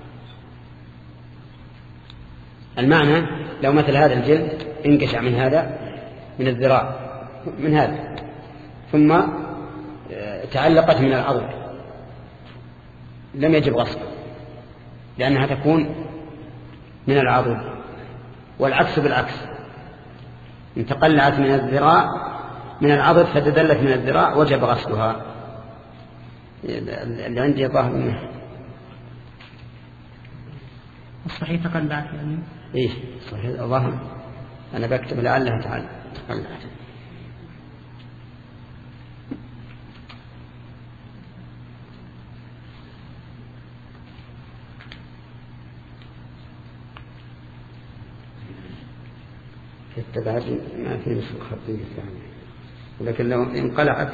المعنى لو مثل هذا الجلد انقشع من هذا من الذراع من هذا ثم تعلقت من العضد لم يجب غسلها لأنها تكون من العضد. والعكس بالعكس إن تقلعت من الذراع من العضد فتدلت من الذراع وجب غسلها. اللي عندي ظاهر منه الصحيح تقلعت يعني إيه صحيح ظاهر أنا بكتب لعلها تعالى تقلعت. في التبادل ما في نسخ خطية ثانية ولكن لو انقلعت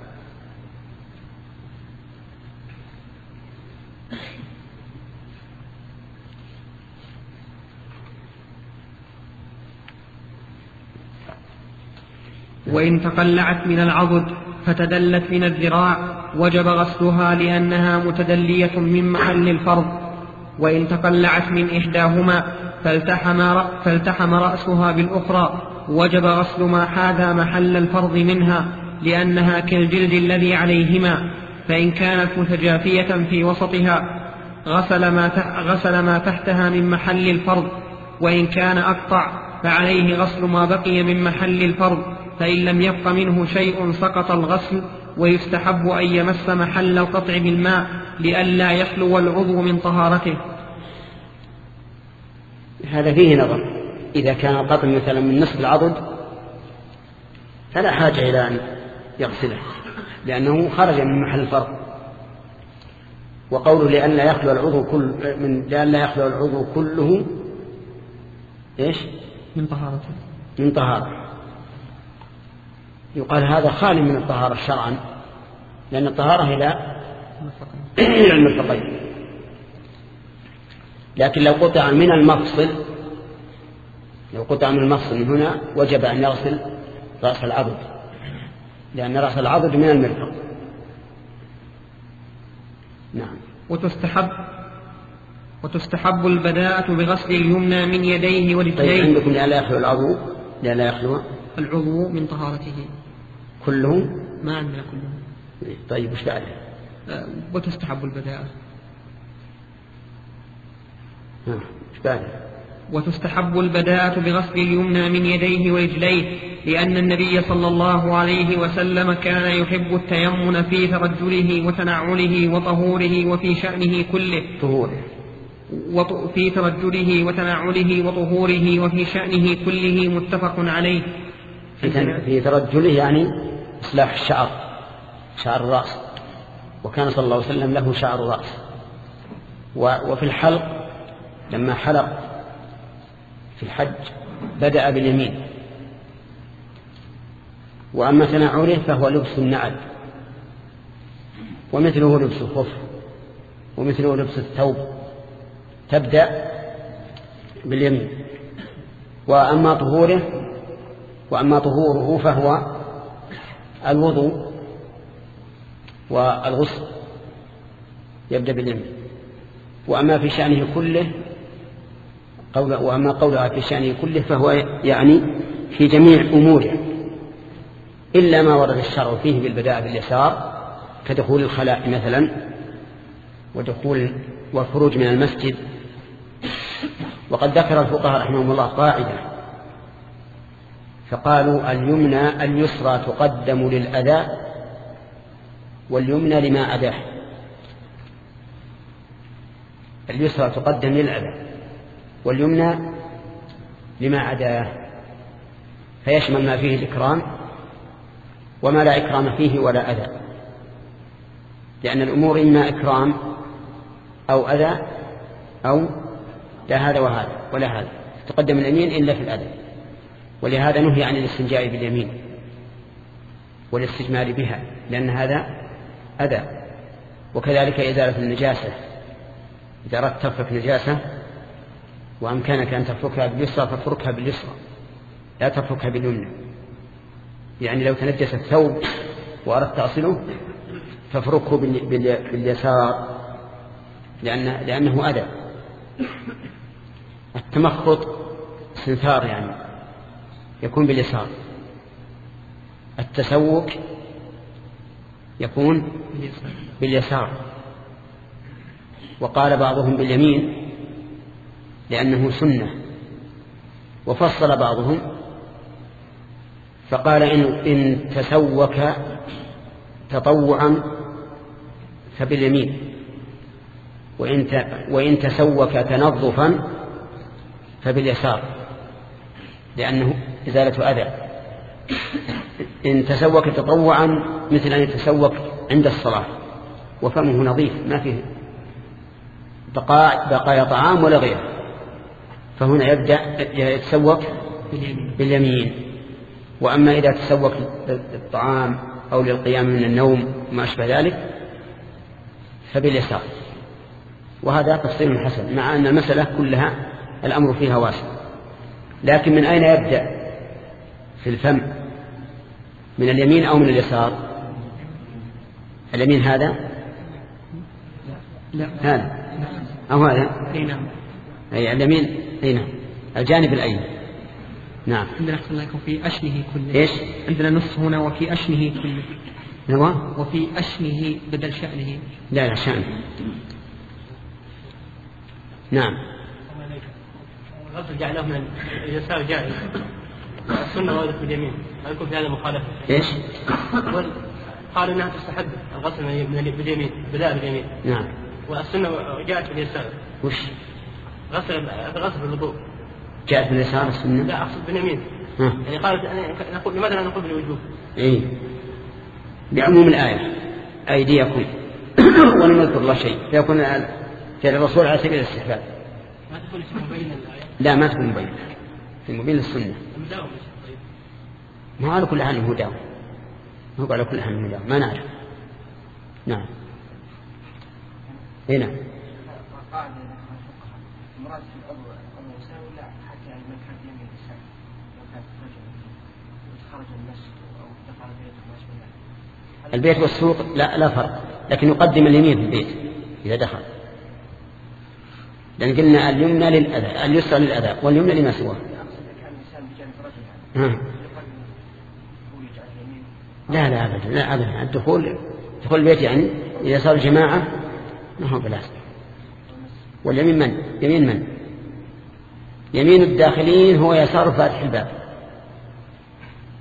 وإن تقلعت من العضد فتدلت من الذراع وجب غسلها لأنها متدلية من محل الفرض. وإن تقلعت من إحداهما فالتحم, فالتحم رأسها بالأخرى وجب غسل ما حاذى محل الفرض منها لأنها كالجلد الذي عليهما فإن كانت متجافية في وسطها غسل ما, غسل ما تحتها من محل الفرض وإن كان أقطع فعليه غسل ما بقي من محل الفرض فإن لم يبق منه شيء سقط الغسل. ويستحب أن يمس محل القطع بالماء لئلا يخلو العضو من طهارته. هذا فيه نظر. إذا كان القطع مثلا من نصف العضد فلا حاجة إلى أن يغسله لأنه خرج من محل الفرض. وقوله لئلا يخلو العضو كل من لئلا يخلو العضو كله إيش من طهارته من طهارة يقال هذا خالي من الطهارة شرعا لأن الطهارة إلى المرفقين. لكن لو قطع من المفصل لو قطع من المفصل من هنا وجب أن يغسل رأس العضد لأن رأس العضد من المرفق. نعم. وتستحب وتستحب البداءة بغسل اليمنى من يديه ورجليه. طيب عندكم لا يخلو العضو لا لا يخلو العضو من طهارته كله ما عندنا كله. طيب وش بعده؟ أه وتستحب البداءة وش بعده؟ وتستحب البداءة بغسل اليمنى من يديه ورجليه لأن النبي صلى الله عليه وسلم كان يحب التيمن في ترجله وتنعله وطهوره وفي شأنه كله طهوره في ترجله وتنعله وطهوره وفي شأنه كله متفق عليه. في ترجله يعني إصلاح الشعر، شعر الرأس، وكان صلى الله عليه وسلم له شعر رأس. وفي الحلق لما حلق في الحج بدأ باليمين. وأما تنعله فهو لبس النعل، ومثله لبس الخف، ومثله لبس الثوب، تبدأ باليمين. وأما طهوره وأما طهوره فهو الوضوء والغسل، يبدأ باليمين. وأما في شأنه كله قول وأما قولها في شأنه كله فهو يعني في جميع أموره، إلا ما ورد الشرع فيه بالبداء باليسار كدخول الخلاء مثلا، ودخول والخروج من المسجد. وقد ذكر الفقهاء رحمهم الله قاعدة فقالوا: اليمنى اليسرى تقدم للأذى، واليمنى لما أداه. اليسرى تقدم للأذى واليمنى لما عداه، فيشمل ما فيه الإكرام وما لا إكرام فيه ولا أذى، لأن الأمور إما إكرام أو أذى أو لا هذا وهذا ولا هذا، تقدم اليمين إلا في الأذى. ولهذا نهي عن الاستنجاء باليمين والاستجمال بها، لأن هذا أذى. وكذلك إزالة النجاسة، إذا أردت تفرك نجاسة وأمكانك أن تفركها باليسرى فافركها باليسرى، لا تفركها باليمنى. يعني لو تنجس الثوب وأردت تصله فافركه باليسار، لأن لأنه أذى. التمخط سنثار يعني يكون باليسار، التسوك يكون باليسار. وقال بعضهم باليمين لأنه سنة، وفصل بعضهم فقال إن, إن تسوك تطوعا فباليمين، وإن, وإن تسوك تنظفا فباليسار، لأنه إزالة أذى. إن تسوك تطوعا مثل أن يتسوك عند الصلاة وفمه نظيف ما فيه بقايا طعام ولا غيره، فهنا يبدأ يتسوك باليمين. وأما إذا تسوك للطعام أو للقيام من النوم وما أشبه ذلك فباليسار. وهذا تفصيل حسن، مع أن المسألة كلها الأمر فيها واسع. لكن من أين يبدأ في الفم، من اليمين أو من اليسار؟ اليمين هذا لا هذا أو هذا أي نعم، أي اليمين أي نعم، الجانب الأيمن. نعم. عندنا في أشنه كله. إيش؟ عندنا نص هنا وفي أشنه كله. نعم. وفي أشنه بدل شأنه. لا لا شأنه. نعم. الغسل جعله من اليسار جائز، والسنة واردة في اليمين، هل يكون في هذا مخالفة؟ إيش؟ قالوا إنها تستحب الغسل من باليمين، بداء باليمين. نعم. والسنة جاءت في اليسار. وش؟ غسل غسل الوضوء. جاءت في اليسار السنة؟ لا أقصد باليمين. ها. يعني قالت نقول لماذا لا نقول بالوجوب؟ إيه. بعموم الآية أيديكم ولم يذكر الله شيء، فيكون فعل الرسول على سبيل الاستحباب. ما تكون في مبين الآية؟ لا ما تكون مبين، في مبين السنة. المداوم. ما على كل حال مداوم، ما على كل حال مداوم، ما نعرف. نعم. هنا. قاعدة مراد في الأمر الأمر يساوي لا حتى من كان يمين الإنسان لو كان رجل خرج المسجد أو دخل البيت وما أشبه ذلك. البيت والسوق لا لا فرق، لكن يقدم اليمين في البيت إذا دخل، لأن قلنا اليمنى للأذى، اليسرى للأذى واليمنى لما سواه. لا لا أبدا لا أبدا، الدخول دخول البيت يعني إذا صار جماعة ما هو بلازم. واليمين من؟ يمين من؟ يمين الداخلين هو يسار فاتح الباب،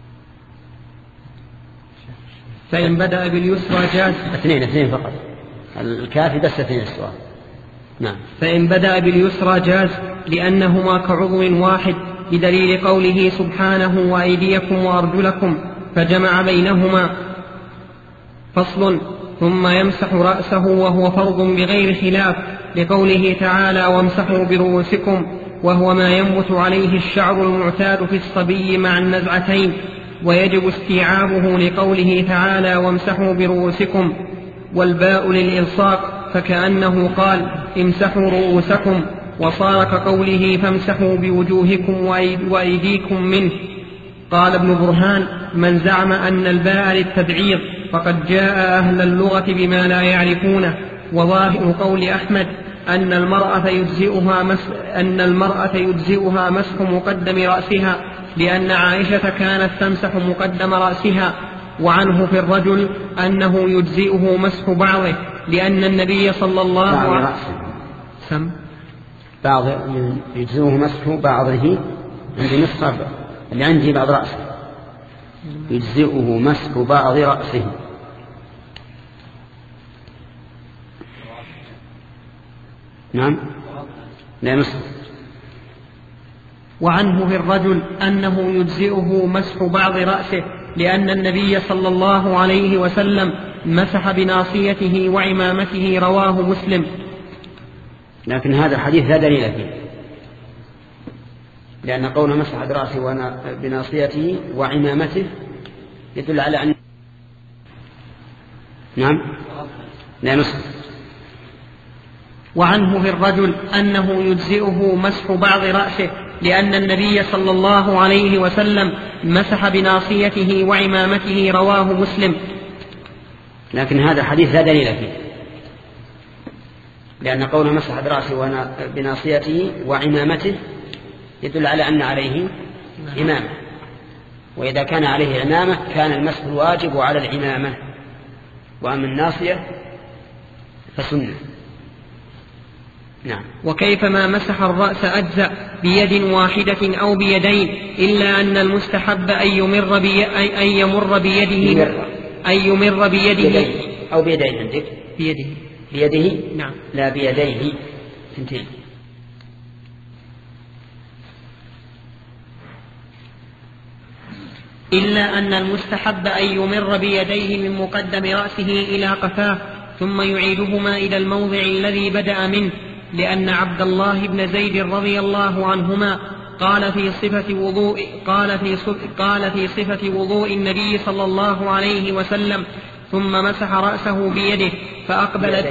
فإن بدأ باليسرى جاز. اثنين اثنين فقط، الكافي بس اثنين السؤال. نعم. فإن بدأ باليسرى جاز لأنهما كعضو واحد، بدليل قوله سبحانه وأيديكم وأرجلكم، فجمع بينهما. فصل. ثم يمسح رأسه وهو فرض بغير خلاف، لقوله تعالى وامسحوا برؤوسكم، وهو ما ينبت عليه الشعر المعتاد في الصبي مع النزعتين، ويجب استيعابه لقوله تعالى وامسحوا برؤوسكم، والباء للإلصاق، فكأنه قال امسحوا رؤوسكم، وصار كقوله فامسحوا بوجوهكم وأيديكم منه. قال ابن برهان من زعم أن الباء للتبعيض فقد جاء أهل اللغة بما لا يعرفونه. وظاهر قول أحمد أن المرأة يجزئها مسح, أن المرأة يجزئها مسح مقدم رأسها، لأن عائشة كانت تمسح مقدم رأسها. وعنه في الرجل أنه يجزئه مسح بعضه، لأن النبي صلى الله عليه وسلم بعض يجزئه مسح بعضه، عندي نسخة اللي عندي بعض رأسه يجزئه مسح بعض رأسه. نعم لا نسخة. وعنه في الرجل أنه يجزئه مسح بعض رأسه، لأن النبي صلى الله عليه وسلم مسح بناصيته وعمامته، رواه مسلم. لكن هذا الحديث لا دليل فيه، لأن قوله مسح برأسه بناصيته وعمامته يدل على أن نعم لا نسخة. وعنه في الرجل أنه يجزئه مسح بعض رأسه، لأن النبي صلى الله عليه وسلم مسح بناصيته وعمامته، رواه مسلم. لكن هذا الحديث لا دليل فيه، لأن قوله مسح برأسه بناصيته وعمامته يدل على أن عليه عمامة، وإذا كان عليه عمامة كان المسح الواجب على العمامة، وأما الناصية فسنة. نعم. وكيفما مسح الرأس أجزأ بيد واحدة أو بيدين، إلا أن المستحب أن يمر, بي... أن يمر بيده أن يمر بيده أو بيدين. عندك بيده بيده نعم لا بيديه سنتين. إلا أن المستحب أن يمر بيديه من مقدم رأسه إلى قفاه، ثم يعيدهما إلى الموضع الذي بدأ منه، لأن عبد الله بن زيد رضي الله عنهما قال في صفة وضوء قال في قال في صفة وضوء النبي صلى الله عليه وسلم ثم مسح رأسه بيده فأقبل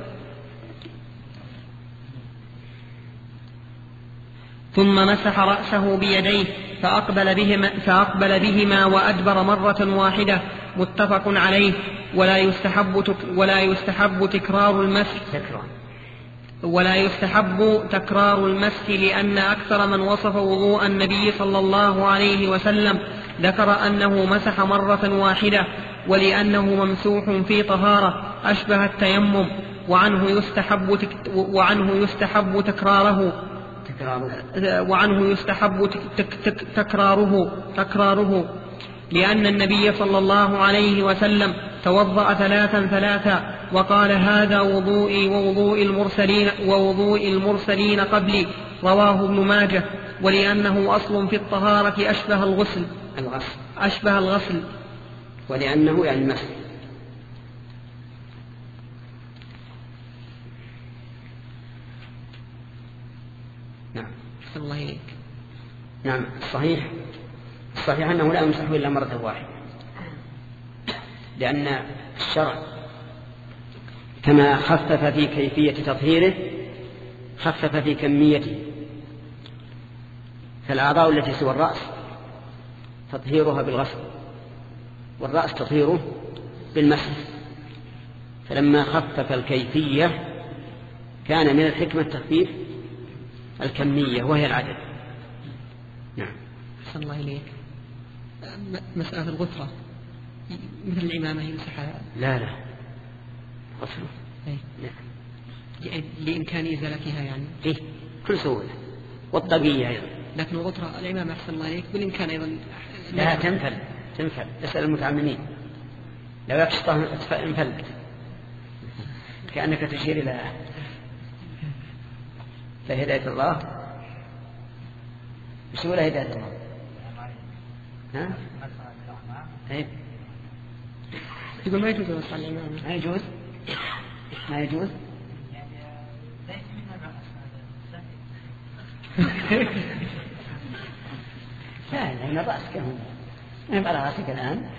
ثم مسح رأسه بيديه فأقبل بهما, فأقبل بهما وأدبر مرة واحدة، متفق عليه. ولا يستحب ولا يستحب تكرار المسح ولا يستحب تكرار المسح لأن أكثر من وصف وضوء النبي صلى الله عليه وسلم ذكر أنه مسح مرة واحدة، ولأنه ممسوح في طهارة أشبه التيمم، وعنه يستحب وعنه يستحب تكراره وعنه يستحب تكراره تكراره لأن النبي صلى الله عليه وسلم توضأ ثلاثا ثلاثا وقال هذا وضوئي ووضوء المرسلين ووضوء المرسلين قبلي، رواه ابن ماجه. ولأنه أصل في الطهارة أشبه الغسل الغسل أشبه الغسل ولأنه يعني المسح. نعم. الله إليك. نعم. الصحيح الصحيح أنه لا يمسح إلا مرة واحدة، لأن الشرع كما خفف في كيفية تطهيره خفف في كميته. فالأعضاء التي سوى الرأس تطهيرها بالغسل، والرأس تطهيره بالمسح، فلما خفف الكيفية كان من الحكمة تخفيف الكمية وهي العدد. نعم. أحسن الله إليك. مسألة الغترة مثل العمامة يمسحها؟ لا لا غسله أي. لإمكان إزالتها يعني إيه كل سهولة، والطبيعية أيضا. لكن الغترة العمامة أحسن الله إليك بالإمكان أيضا لا تنفل تنفل اسأل المتعلمين. لو يكشطه انفلت كأنك تشير إلى فهداية الله. مش ولا هداية الله؟ ها؟ ايه يقول ما يجوز الوصف على الإمام. ما يجوز ما يجوز لا لأن الرأس كهم ما يبقى على رأسك الآن.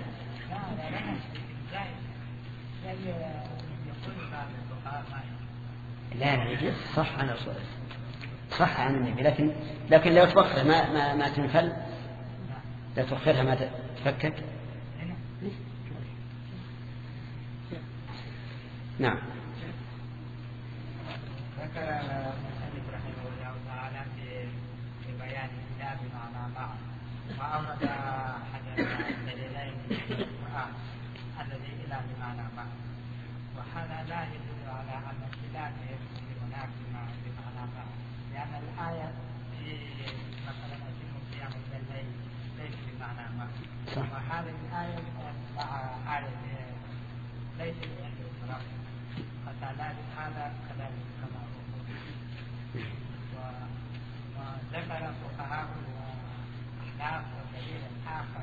لا لا يجوز صح عن رسول صح عن النبي، لكن لكن لو توخر ما ما ما تنفل، لا توخرها ما تفكك. نعم. ذكر المؤلف رحمه الله تعالى في بيان الإله بمعنى بعض، وأورد أحد الدليلين من القرآن الذي إله بمعنى بعض، وهذا لا يدل على أن الإله يكون هناك بمعنى بعض، لأن الآية في مثلا أتم الصيام إلى الليل ليس بمعنى بعض، وهذه الآية مع آية ليس بأن يصرف، فذلك هذا كذلك كما هو. وذكر فقهاء الأحناف ودليل آخر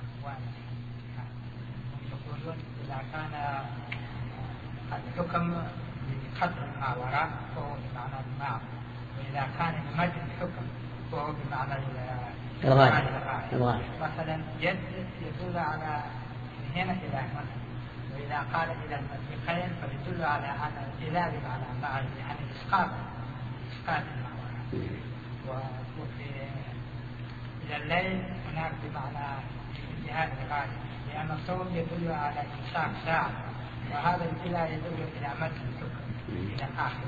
هم يقولون إذا كان الحكم بقدر ما وراء فهو بمعنى الماء، وإذا كان بمد الحكم فهو بمعنى الغاية. مثلا يد يدل على هنا إلى مثلا، وإذا قال إلى المسيحين فيدل على أن الإله بمعنى الماء، يعني إسقاط إسقاط الماء. وفي إلى الليل هناك بمعنى انتهاء الغاية، لأن الصوم يدل على إمساك ساعة، وهذا الإله يدل إلى مد الحكم إلى الآخر.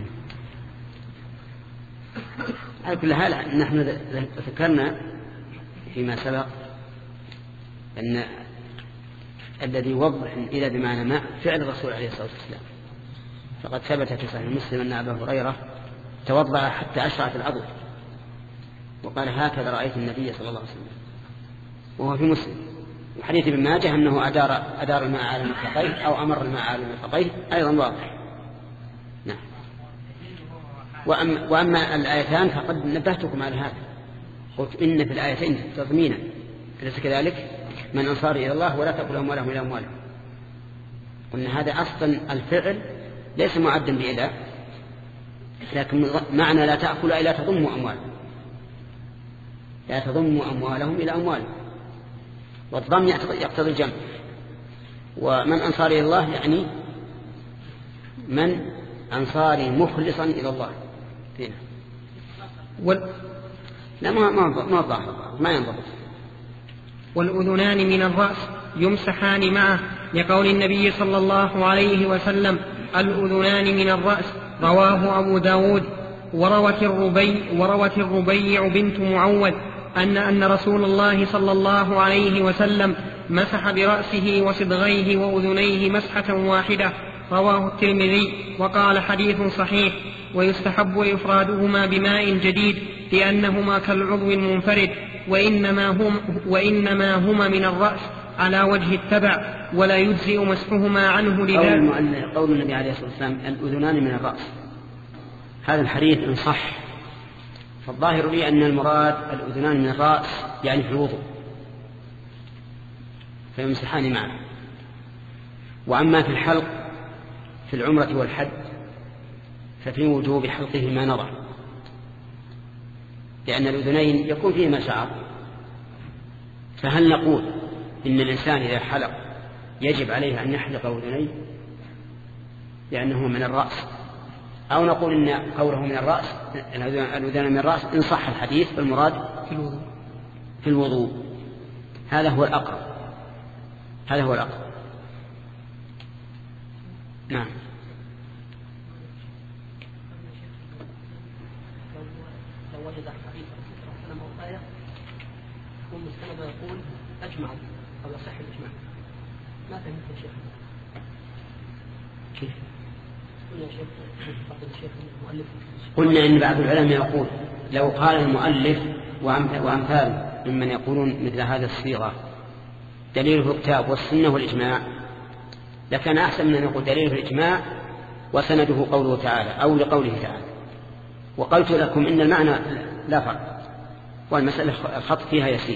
على كل حال نحن ذكرنا فيما سبق أن الذي وضح إلى بمعنى ما فعل الرسول عليه الصلاة والسلام، فقد ثبت في صحيح مسلم أن أبا هريرة توضأ حتى أشرعت العضو وقال هكذا رأيت النبي صلى الله عليه وسلم، وهو في مسلم. وحديث ابن ماجه أنه أدار, أدار الماء على مرفقيه أو أمر الماء على مرفقيه أيضا واضح. نعم. وأما, وأما الآيتان فقد نبهتكم على هذا، قلت إن في الآيتين تضمينا أليس كذلك؟ من أنصار إلى الله ولا تأكل أموالهم إلى أموالهم. قلنا هذا أصلا الفعل ليس معدا بإله، لكن معنى لا تأكل أي لا تضموا أموالهم، لا تضموا أموالهم إلى أموالهم، والضم يقتضي الجمع. ومن أنصار إلى الله يعني من أنصاري مخلصا إلى الله فينا. وال... لا ما ما ما ظاهر ما ينضبط. والأذنان من الرأس يمسحان معه، لقول النبي صلى الله عليه وسلم الأذنان من الرأس، رواه أبو داود. وروت الربيع, وروت الربيع بنت معوذ أن أن رسول الله صلى الله عليه وسلم مسح برأسه وصدغيه وأذنيه مسحة واحدة، رواه الترمذي وقال حديث صحيح. ويستحب إفرادهما بماء جديد لأنهما كالعضو المنفرد، وإنما, هم وإنما هما من الرأس على وجه التبع، ولا يجزئ مسحهما عنه لذلك. قول النبي عليه الصلاة والسلام الأذنان من الرأس، هذا الحديث إن صح فالظاهر لي أن المراد الأذنان من الرأس يعني في الوضوء فيمسحان معه. وأما في الحلق في العمرة والحج ففي وجوب حلقه ما نظر، لأن الأذنين يكون فيهما شعر. فهل نقول إن الإنسان إذا حلق يجب عليه أن يحلق أذنيه لأنه من الرأس، أو نقول إن قوله من الرأس الأذنان من الرأس إن صح الحديث فالمراد في الوضوء في الوضوء هذا هو الأقرب هذا هو الأقرب. نعم. لو وجد حديث الرسول صلى الله عليه وسلم أو آية يكون مستند ويقول أجمع أو يصح الإجماع، ما فهمت يا شيخ؟ كيف؟ قلنا يا شيخ بعض الشيخ المؤلف قلنا إن بعض العلماء يقول لو قال المؤلف وأمثال ممن يقولون مثل هذه الصيغة دليله الكتاب والسنة والإجماع لكان أحسن من أن يقول دليل في الإجماع وسنده قوله تعالى أو لقوله تعالى. وقلت لكم إن المعنى لا فرق، والمسألة الخط فيها يسير.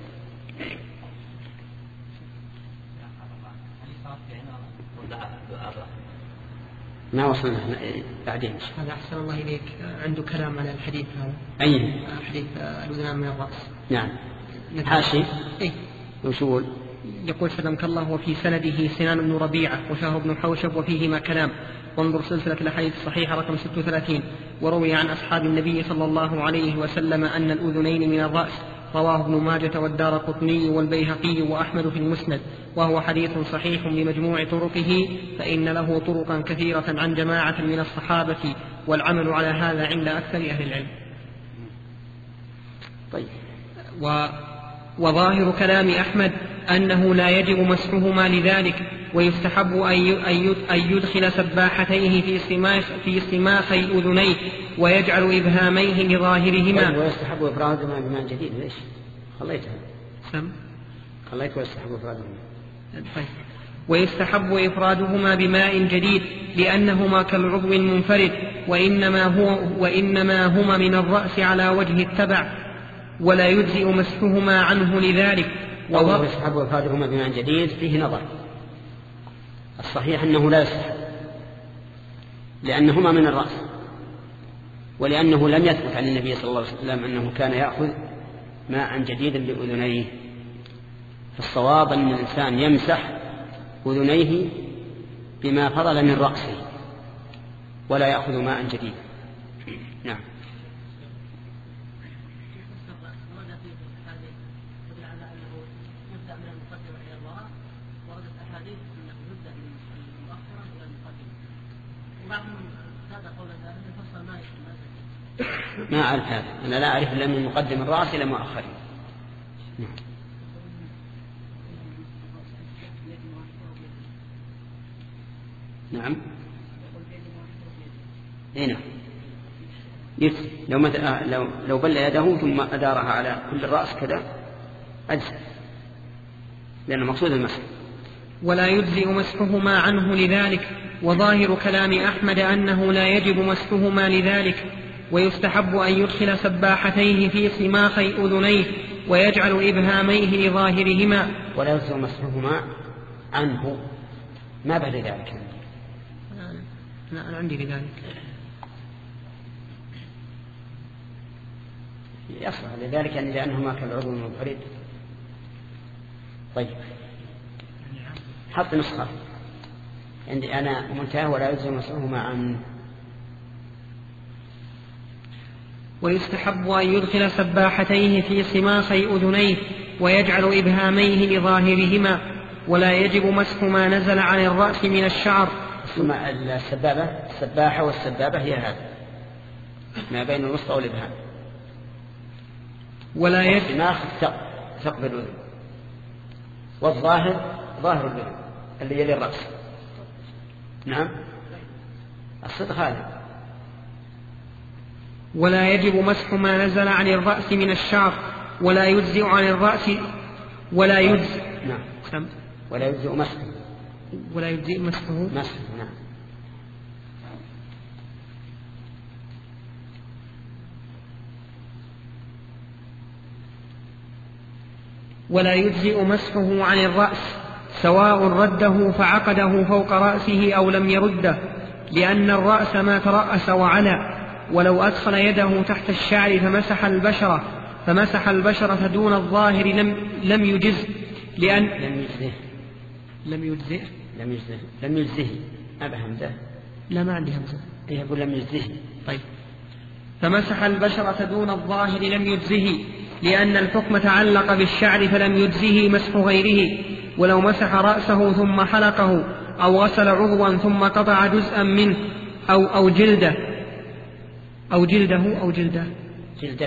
ما وصلنا بعدين. هذا أحسن الله إليك، عنده كلام على الحديث هذا. أي حديث الأذنان من الرأس. نعم. حاشي. إيه. وشول. يقول سلمك الله وفي سنده سنان بن ربيعة وشهر بن حوشب وفيهما كلام، وانظر سلسلة الأحاديث الصحيحة رقم ستة وثلاثين. وروي عن أصحاب النبي صلى الله عليه وسلم أن الأذنين من الرأس، رواه ابن ماجة والدارقطني والبيهقي وأحمد في المسند، وهو حديث صحيح بمجموع طرقه، فإن له طرقا كثيرة عن جماعة من الصحابة، والعمل على هذا عند أكثر أهل العلم. طيب. و وظاهر كلام أحمد أنه لا يجب مسحهما لذلك، ويستحب أن يدخل سباحتيه في صماخ في صماخي أذنيه ويجعل إبهاميه لظاهرهما. ويستحب إفرادهما بماء جديد. ليش خليتها؟ سم خليت ويستحب إفرادهما. طيب. ويستحب إفرادهما بماء جديد لأنهما كالعضو المنفرد، وإنما هو وإنما هما من الرأس على وجه التبع، ولا يجزئ مسحهما عنه لذلك. ويستحب إفرادهما بماء جديد فيه نظر. الصحيح أنه لا يستحب لأنهما من الرأس، ولأنه لم يثبت عن النبي صلى الله عليه وسلم أنه كان يأخذ ماء جديدا لأذنيه. فالصواب أن الإنسان يمسح أذنيه بما فضل من رأسه ولا يأخذ ماء جديد. نعم. ما أعرف هذا، أنا لا أعرف إلا من مقدم الرأس إلى مؤخره. نعم. هنا يس لو مت... لو لو بل يده ثم أدارها على كل الرأس كذا أجزاء، لأن مقصود المسح. ولا يجزئ مسحهما عنه لذلك. وظاهر كلام أحمد أنه لا يجب مسحهما لذلك، ويستحب أن يدخل سباحتيه في صماخي أذنيه ويجعل إبهاميه لظاهرهما. ولا يجزئ مسحهما عنه ما بعد ذلك. لا أنا عندي لذلك يصلح لذلك يعني لأنهما كالعضو المنفرد. طيب حط نسخة عندي أنا منتهى ولا يجزئ مسحهما عنه. ويستحب أن يدخل سباحتيه في صماخي أذنيه ويجعل إبهاميه لظاهرهما، ولا يجب مسح ما نزل عن الرأس من الشعر. ثم السبابة السباحة والسبابة هي هذا ما بين الوسطى والإبهام. ولا يجب الصماخ ثقب الأذن، والظاهر ظاهر الأذن اللي يلي الرأس. نعم الصدق هذا. ولا يجب مسح ما نزل عن الرأس من الشعر، ولا يجزئ عن الرأس ولا يجزئ نعم ولا يجزئ مسحه ولا يجزئ مسحه مسحه نعم. ولا يجزئ مسحه عن الرأس سواء رده فعقده فوق رأسه أو لم يرده، لأن الرأس ما ترأس وعلى. ولو أدخل يده تحت الشعر فمسح البشرة فمسح البشرة دون الظاهر لم لم يجز لأن لم يجزه لم يجزه لم يجزه لم يجزه أبا همزة. لا ما عندي همزة. إيه يقول لم يجزه. طيب فمسح البشرة دون الظاهر لم يجزه، لأن الحكم تعلق بالشعر فلم يجزه مسح غيره. ولو مسح رأسه ثم حلقه أو غسل عضوا ثم قطع جزءا منه أو أو جلده أو جلده أو جلده جلدة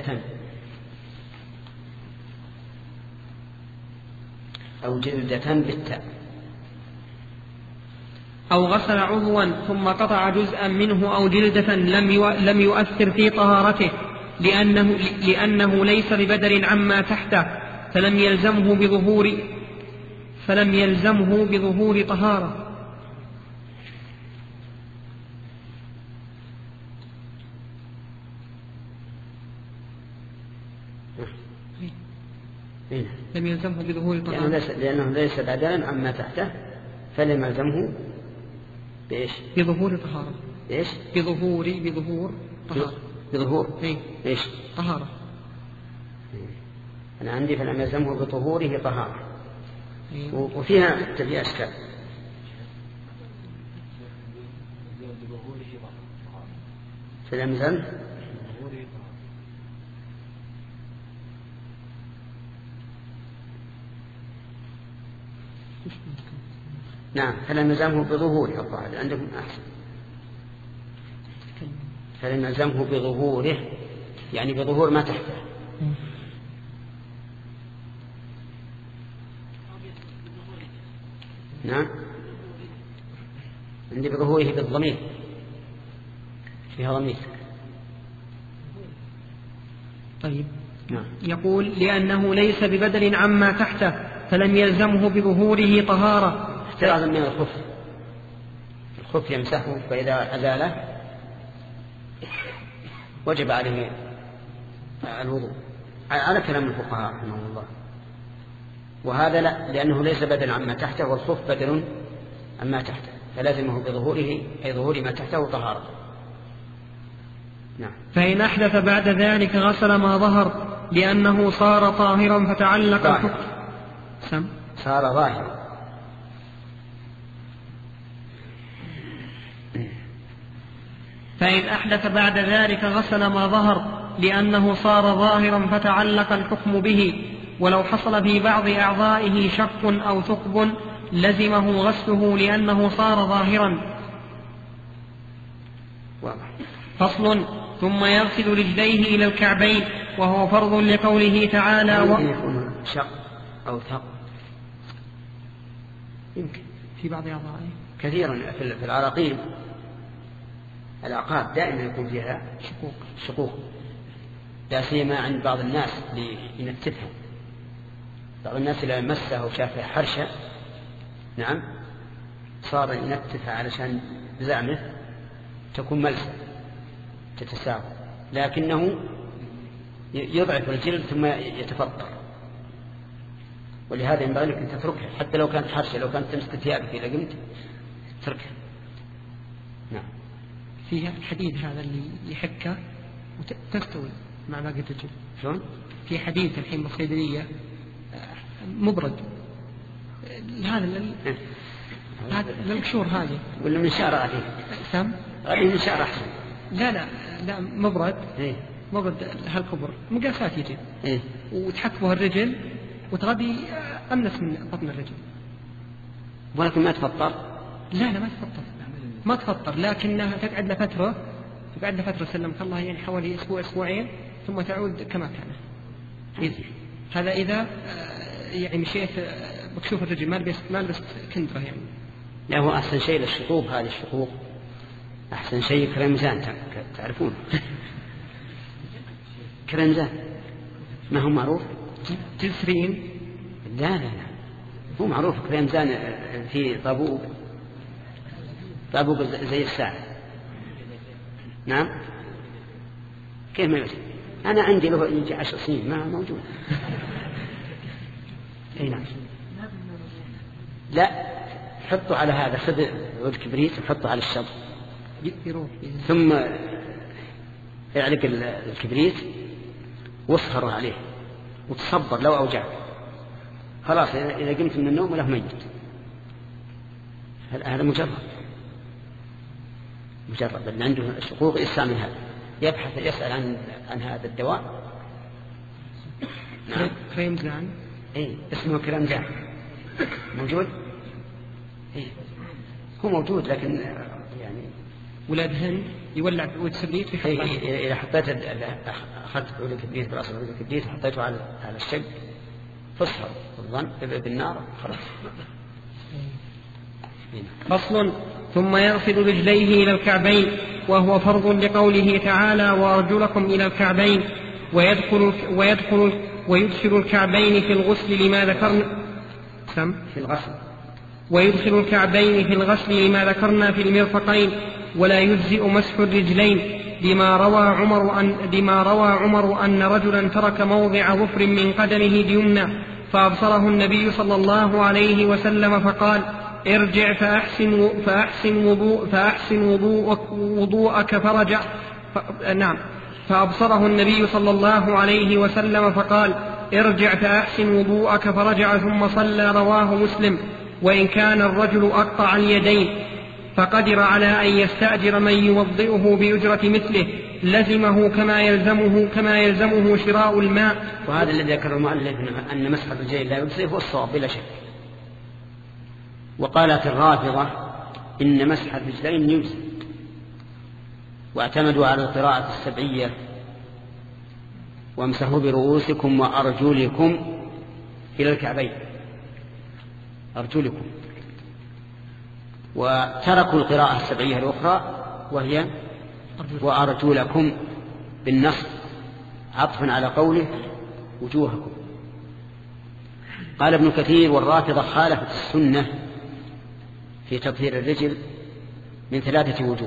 أو جلدة بالتاء أو غسل عضوا ثم قطع جزءا منه أو جلدة لم لم يؤثر في طهارته، لأنه لأنه ليس ببدل عما تحته، فلم يلزمه بظهور فلم يلزمه بظهور طهارة إيه؟ لم يلزمه بظهور لأنه طهارة ليس, لأنه ليس بدلا عما تحته، فلم يلزمه بإيش؟ بظهور طهارة. إيش؟ بظهور بظهور طهارة. بظهور إيه؟ إيش؟ طهارة. أنا عندي فلم يلزمه بظهوره طهارة. إيه؟ وفيها تبي أشكال. فلم يلزمه نعم فلم يلزمه بظهوره الظاهر عندكم أحسن. فلم يلزمه بظهوره يعني بظهور ما تحته. نعم عندي بظهوره بالضمير، فيها ضمير. طيب نعم. يقول لأنه ليس ببدل عما تحته فلم يلزمه بظهوره طهارة. احترازا من الخف، الخف يمسحه فإذا أزاله وجب عليه الوضوء على كلام الفقهاء رحمه الله. وهذا لا، لأنه ليس بدل عما تحته، والخف بدل عما تحته، فلازمه بظهوره أي ظهور ما تحته طهارة. نعم. فإن أحدث بعد ذلك غسل ما ظهر لأنه صار طاهرا فتعلق الحكم. سم صار ظاهرا. فإن أحدث بعد ذلك غسل ما ظهر لأنه صار ظاهرا فتعلق الحكم به، ولو حصل في بعض أعضائه شق أو ثقب لزمه غسله لأنه صار ظاهرا. فصل. ثم يغسل رجليه إلى الكعبين وهو فرض لقوله تعالى و... يمكن يكون شق أو ثقب، يمكن في بعض أعضائه كثيرا في العراقيل الأعقاب دائما يكون فيها شقوق شقوق لا سيما عند بعض الناس لينتفها. بعض الناس إذا مسه وشافها حرشة نعم صار ينتفها علشان بزعمه تكون ملسة تتساوى، لكنه يضعف الجلد ثم يتفطر، ولهذا ينبغي لك أن تتركها حتى لو كانت حرشة، لو كانت تمسك ثيابك إذا قمت تركها. نعم. فيها الحديد هذا اللي يحكه وتستوي مع باقي الرجل. شلون؟ في حديد الحين بالصيدلية مبرد هذا لل... هذا للقشور هذه ولا من شعر عليه سام غالي من شعر أحسن. لا لا لا مبرد. إيه؟ مبرد هالكبر مقاسات يجي. إيه؟ وتحكبه الرجل وتغذي أمنس من بطن الرجل، ولكن ما تفطر. لا لا ما تفطر ما تفطر لكنها تقعد لها فترة تقعد لها فترة سلمك الله يعني حوالي أسبوع أسبوعين ثم تعود كما كان. هذا إذا يعني مشيت بكشوف الرجل ما لبست ما لبست كندرة يعني. لا هو أحسن شيء للشقوق، هذه الشقوق أحسن شيء كرمزان تعرفون كرمزان ما هو معروف تسرين. لا لا لا هو معروف كرمزان في طابوق طابوق زي الساعة. نعم كيف ما يوجد؟ أنا عندي له يجي عشر سنين ما موجود. أي نعم. لا حطوا على هذا، خذ عود كبريت وحطه على الشط ثم اعلق الكبريت واصهر عليه وتصبر لو أوجعك خلاص إذا قمت من النوم له ميت. هذا مجرد مجرد اللي عنده الشقوق يستعمل هذا، يبحث يسأل عن عن هذا الدواء. نعم. كريمزان. إيه اسمه كريمزان موجود. إيه هو موجود لكن يعني ولاد هند يولع بعود كبريت في حقيقة. إذا حطيت أخذت بعود كبريت برأس بعود كبريت وحطيته على على الشق فاصهر الظن بالنار خلاص. فصل. ثم يغسل رجليه إلى الكعبين وهو فرض لقوله تعالى وأرجلكم إلى الكعبين، ويدخل ويدخل ويدخل الكعبين في الغسل لما ذكرنا سم في الغسل ويدخل الكعبين في الغسل لما ذكرنا في المرفقين، ولا يجزئ مسح الرجلين لما روى عمر أن, لما روى عمر أن رجلا ترك موضع ظفر من قدمه اليمنى فأبصره النبي صلى الله عليه وسلم فقال ارجع فأحسن, فأحسن, وضوء فأحسن وضوءك, وضوءك فرجع ف... نعم فأبصره النبي صلى الله عليه وسلم فقال ارجع فأحسن وضوءك فرجع ثم صلى. رواه مسلم. وإن كان الرجل أقطع اليدين فقدر على أن يستأجر من يوضئه بأجرة مثله لزمه كما يلزمه كما يلزمه شراء الماء. وهذا الذي ذكر المؤلف أن مسح الرجلين لا يجزئ هو الصواب بلا شك. وقالت الرافضة إن مسح الرجلين يجزئ، واعتمدوا على القراءة السبعية وامسحوا برؤوسكم وأرجلكم إلى الكعبين، أرجلكم، وتركوا القراءة السبعية الأخرى وهي وأرجلكم بالنصب عطفا على قوله وجوهكم. قال ابن كثير والرافضة خالفت السنة في تطهير الرجل من ثلاثة وجوه.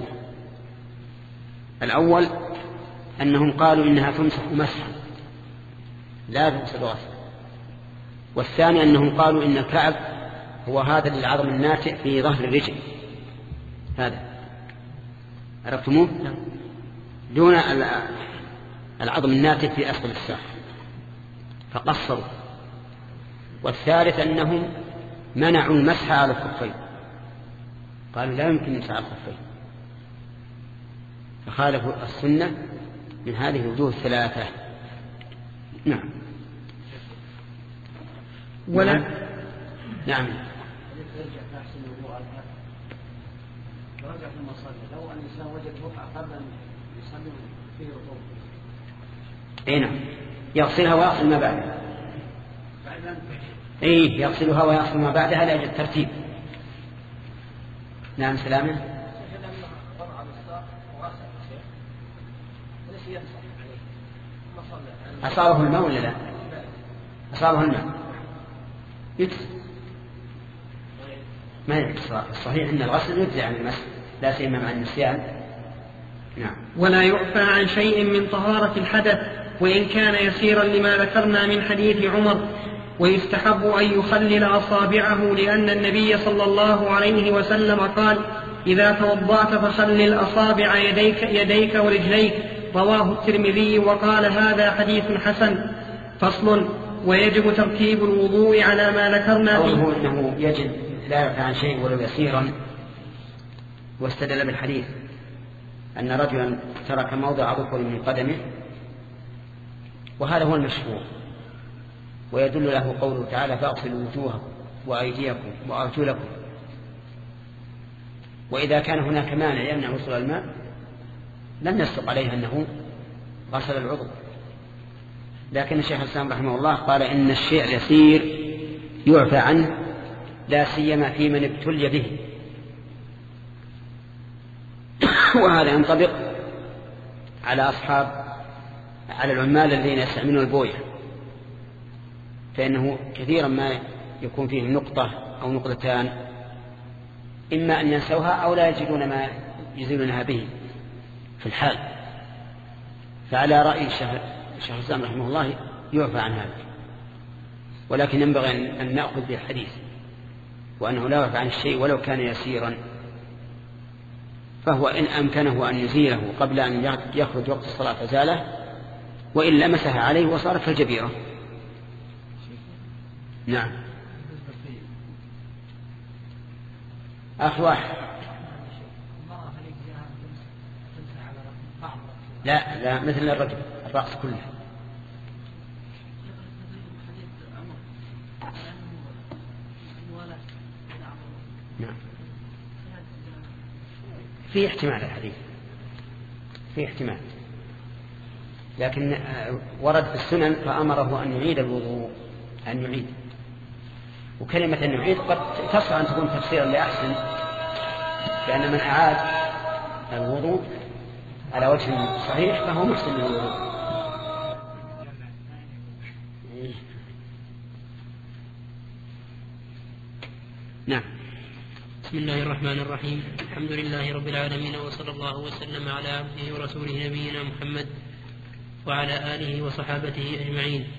الأول أنهم قالوا إنها تمسح مسحا لا تغسل غسلا، والثاني أنهم قالوا إن الكعب هو هذا العظم الناتئ في ظهر الرجل، هذا عرفتموه دون العظم الناتئ في أسفل الساق فقصروا. والثالث أنهم منعوا المسح على الخفين، قالوا لا يمكن المسح على الخفين، فخالفوا السنة من هذه الوجوه الثلاثة. نعم. ولا نعم, نعم. رجع ثم صلى، لو أن الإنسان وجد ركعة قبل أن يصلي فيه ركوع. أي نعم، يغسلها ويغسل ما بعدها. إيه يغسلها ويغسل ما بعدها لا يوجد ترتيب. نعم سلامة. أصابه الماء ولا لا؟ أصابه الماء يجزي، ما يجزي. الصحيح أن الغسل يجزي عن المسح لا سيما مع النسيان. نعم. ولا يعفى عن شيء من طهارة الحدث وإن كان يسيرا لما ذكرنا من حديث عمر. ويستحب أن يخلل أصابعه لأن النبي صلى الله عليه وسلم قال إذا توضأت فخلل أصابع يديك, يديك ورجليك. رواه الترمذي وقال هذا حديث حسن. فصل. ويجب ترتيب الوضوء على ما ذكرنا فيه. قوله إنه يجب لا يعفى عن شيء ولو يسيرا، واستدل بالحديث أن رجلا ترك موضع ظفر من قدمه، وهذا هو المشهور، ويدل له قوله تعالى فاغسلوا وجوهكم وأيديكم وأرجلكم. وإذا كان هناك مانع يمنع وصول الماء لم يصدق عليه أنه غسل العضو. لكن الشيخ الإسلام رحمه الله قال إن الشيء اليسير يعفى عنه لا سيما في من ابتلي به، وهذا ينطبق على أصحاب على العمال الذين يستعملون البوية، فإنه كثيرا ما يكون فيه نقطة أو نقطتان إما أن ينسوها أو لا يجدون ما يزيلونها به في الحال. فعلى رأي الشيخ الإسلام رحمه الله يعفى عن هذا، ولكن ينبغي أن نأخذ بالحديث وأنه لا يعفى عن الشيء ولو كان يسيرا، فهو إن أمكنه أن يزيله قبل أن يخرج وقت الصلاة فزاله، وإن لمسها عليه وصارت فالجبيرة. نعم. أخ واحد. لا لا مثل الرجل الرأس كله. نعم. في احتمال الحديث، في احتمال، لكن ورد في السنن فأمره أن يعيد الوضوء، أن يعيد. وكلمة أن يعيد قد تصح أن تكون تفسيرا لأحسن، لأن من أعاد الوضوء على وجه صحيح فهو محسن للوضوء. نعم. بسم الله الرحمن الرحيم. الحمد لله رب العالمين، وصلى الله وسلم على عبده ورسوله نبينا محمد وعلى آله وصحابته أجمعين.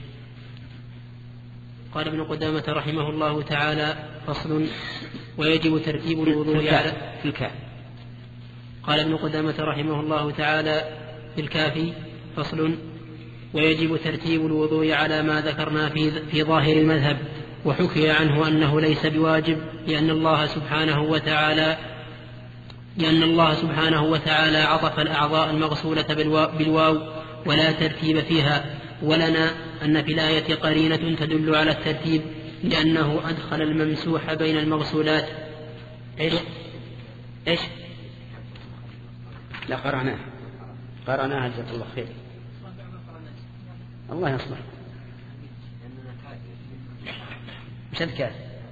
قال ابن قدامة رحمه الله تعالى: فصل: ويجب ترتيب الوضوء على في الكاف. قال ابن قدامة رحمه الله تعالى في الكافي: فصل: ويجب ترتيب الوضوء على ما ذكرنا في, في ظاهر المذهب، وحكي عنه أنه ليس بواجب، لأن الله سبحانه وتعالى لأن الله سبحانه وتعالى عطف الأعضاء المغسولة بالواو ولا ترتيب فيها. ولنا أن في الآية قرينة تدل على الترتيب، لأنه أدخل الممسوح بين المغسولات. إيش؟ إيش؟ لا قرأناه قرأناه جزاك الله خير. الله يصلح. مش الكاف.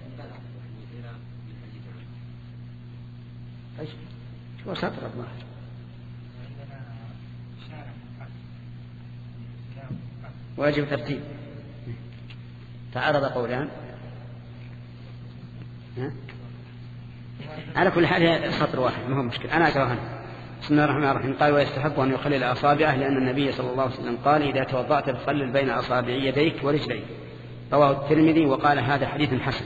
ايش هو سطر الله؟ واجب ترتيب. تعارض قولان. ها؟ على كل حال سطر واحد ما هو مشكلة. أنا أقرأها. بسم الله الرحمن الرحيم. قال: ويستحب أن يخلل أصابعه، لأن النبي صلى الله عليه وسلم قال: إذا توضأت فخلل بين أصابع يديك ورجليك. رواه الترمذي وقال: هذا حديث حسن.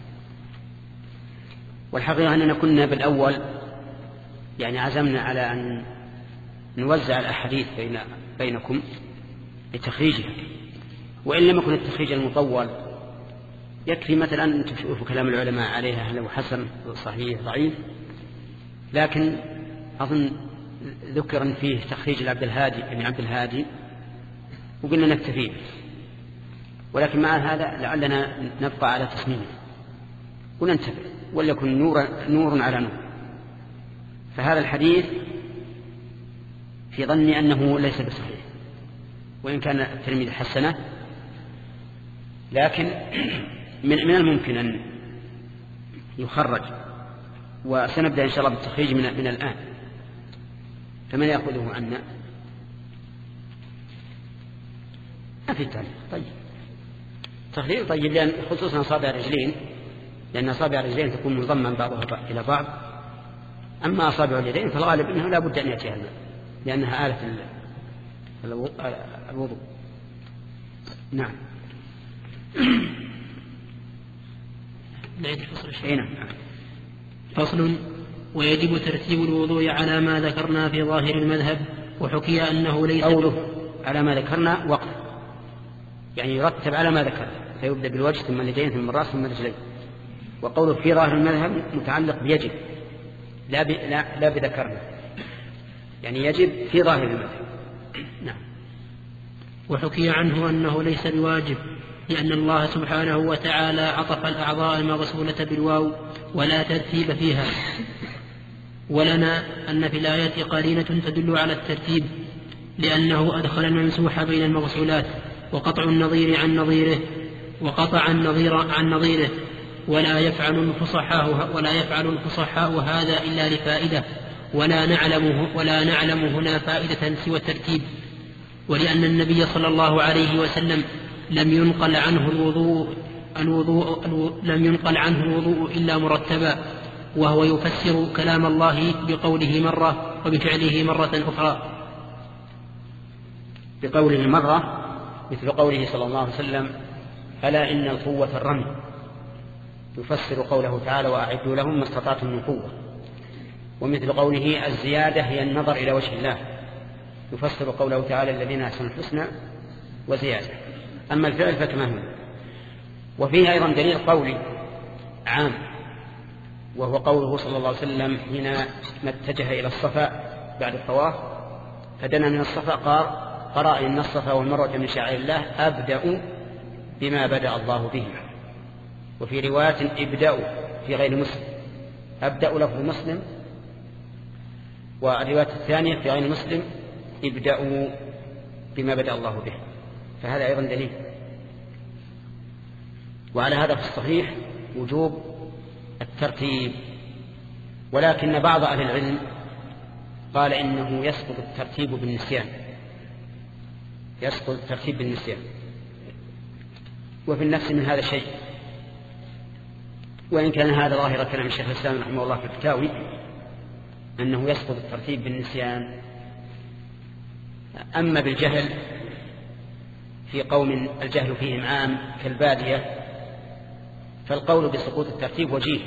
والحقيقة أننا كنا بالأول يعني عزمنا على أن نوزع الأحاديث بين بينكم لتخريجها، وإن لم يكن التخريج المطول يكفي مثلا أن تشوفوا كلام العلماء عليها هل هو حسن صحيح ضعيف. لكن أظن ذكر أن فيه تخريج العبد الهادي ابن عبد الهادي وقلنا نكتفيه، ولكن مع هذا لعلنا نبقى على تصميمه وننتبه وليكن نور, نور على نور. فهذا الحديث في ظني أنه ليس بصحيح، وإن كان الترمذي حسنه، لكن من, من الممكن أن يخرج، وسنبدأ إن شاء الله بالتخريج من, من الآن. فمن يأخذه عنا؟ ما في تعليق. طيب تخريج طيب، لأن خصوصا أصابع الرجلين، لأن أصابع الرجلين تكون منضما بعضها إلى بعض. أما أصابع اليدين فالغالب أنه لا بد أن يأتيها الماء، لأنها آلة الوضوء. نعم. نعيد الفصل الشيء. نعم. فصل: ويجب ترتيب الوضوء على ما ذكرنا في ظاهر المذهب، وحكي أنه ليس قوله على ما ذكرنا وقف، يعني يرتب على ما ذكر، فيبدأ بالوجه ثم اليدين ثم الرأس ثم الرجلين. وقوله في ظاهر المذهب متعلق بيجب، لا, ب... لا... لا بذكرنا، يعني يجب في ظاهر المذهب. نعم. وحكي عنه أنه ليس بواجب، لأن الله سبحانه وتعالى عطف الأعضاء المغسولة بالواو ولا ترتيب فيها. ولنا أن في الآية قرينة تدل على الترتيب، لأنه أدخل الممسوح بين المغسولات، وقطع النظير عن نظيره وقطع النظير عن نظيره ولا يفعل الفصحاء ولا يفعل الفصحاء هذا إلا لفائدة، ولا نعلم ولا نعلم هنا فائدة سوى الترتيب. ولأن النبي صلى الله عليه وسلم لم ينقل عنه الوضوء الوضوء لم ينقل عنه الوضوء إلا مرتبا، وهو يفسر كلام الله بقوله مرة وبفعله مرة أخرى. بقوله مرة مثل قوله صلى الله عليه وسلم: ألا إن القوة الرمي، يفسر قوله تعالى: وأعدوا لهم ما استطعتم من قوة. ومثل قوله: الزيادة هي النظر إلى وجه الله، يفسر قوله تعالى: الذين أحسنوا الحسنى وزيادة. أما الفعل فكما هو. وفيه أيضا دليل قولي عام، وهو قوله صلى الله عليه وسلم حين ما اتجه إلى الصفا بعد الطواف فدنا من الصفا قال: قرأ إن الصفا والمروة من شعائر الله، أبدأ بما بدأ الله به. وفي رواية ابدأوا في غير مسلم، أبدأ لفظ مسلم، والرواية الثانية في غير مسلم ابدأوا بما بدأ الله به. فهذا أيضا دليل. وعلى هذا في الصحيح وجوب الترتيب، ولكن بعض أهل العلم قال إنه يسقط الترتيب بالنسيان، يسقط الترتيب بالنسيان. وفي النفس من هذا الشيء، وإن كان هذا ظاهر كلام الشيخ الإسلام رحمه الله في الفتاوي أنه يسقط الترتيب بالنسيان. أما بالجهل في قوم الجهل فيهم عام كالبادية فالقول بسقوط الترتيب وجيه.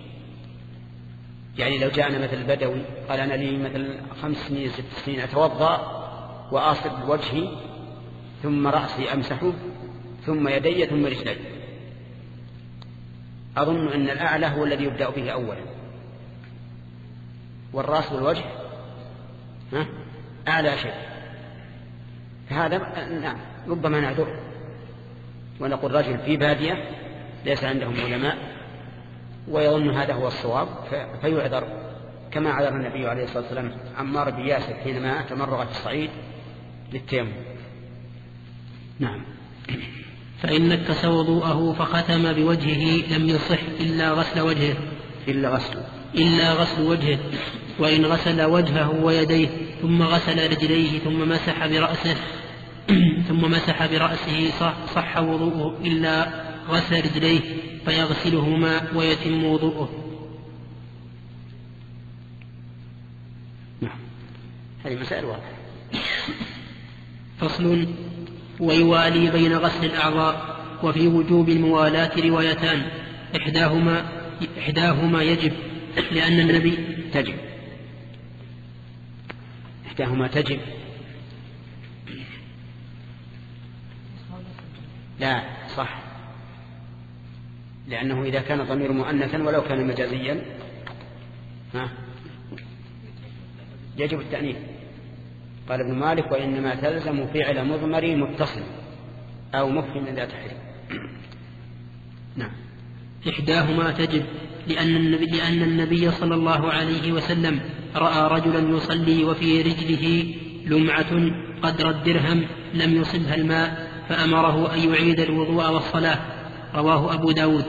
يعني لو جاءنا مثل البدوي قال أنا لي مثل خمس سنين ست سنين أتوضأ وأصب وجهي ثم رأسي أمسحه ثم يدي ثم رجلي، أظن أن الأعلى هو الذي يبدأ به أولا، والرأس والوجه ها أعلى شيء. فهذا نعم ربما نعذر ونقول رجل في بادية ليس عندهم علماء ويظن هذا هو الصواب فيعذر، كما عذر النبي عليه الصلاة والسلام عمار بن ياسر حينما تمرغ في الصعيد للتيمم. نعم. فإن اكتسى وضوءه فختم بوجهه لم يصح إلا غسل وجهه إلا غسل إلا غسل وجهه، وإن غسل وجهه ويديه ثم غسل رجليه ثم مسح برأسه ثم مسح برأسه صح, صح وضوءه إلا غسل رجليه فيغسلهما ويتم وضوءه. نعم هذه مسائل واضحة. فصل. ويوالي بين غسل الأعضاء. وفي وجوب الموالاة روايتان، إحداهما إحداهما يجب لأن النبي تجب إحداهما تجب لا صح، لأنه إذا كان ضمير مؤنثا ولو كان مجازيا ها يجب التأنيث. قال ابن مالك وإنما تلزم فعل مضمر متصل أو مفهم لا تحريم. نعم. إحداهما تجب لأن النبي, لأن النبي صلى الله عليه وسلم رأى رجلا يصلي وفي رجله لمعة قدر الدرهم لم يصبها الماء فأمره أن يعيد الوضوء والصلاة، رواه أبو داود.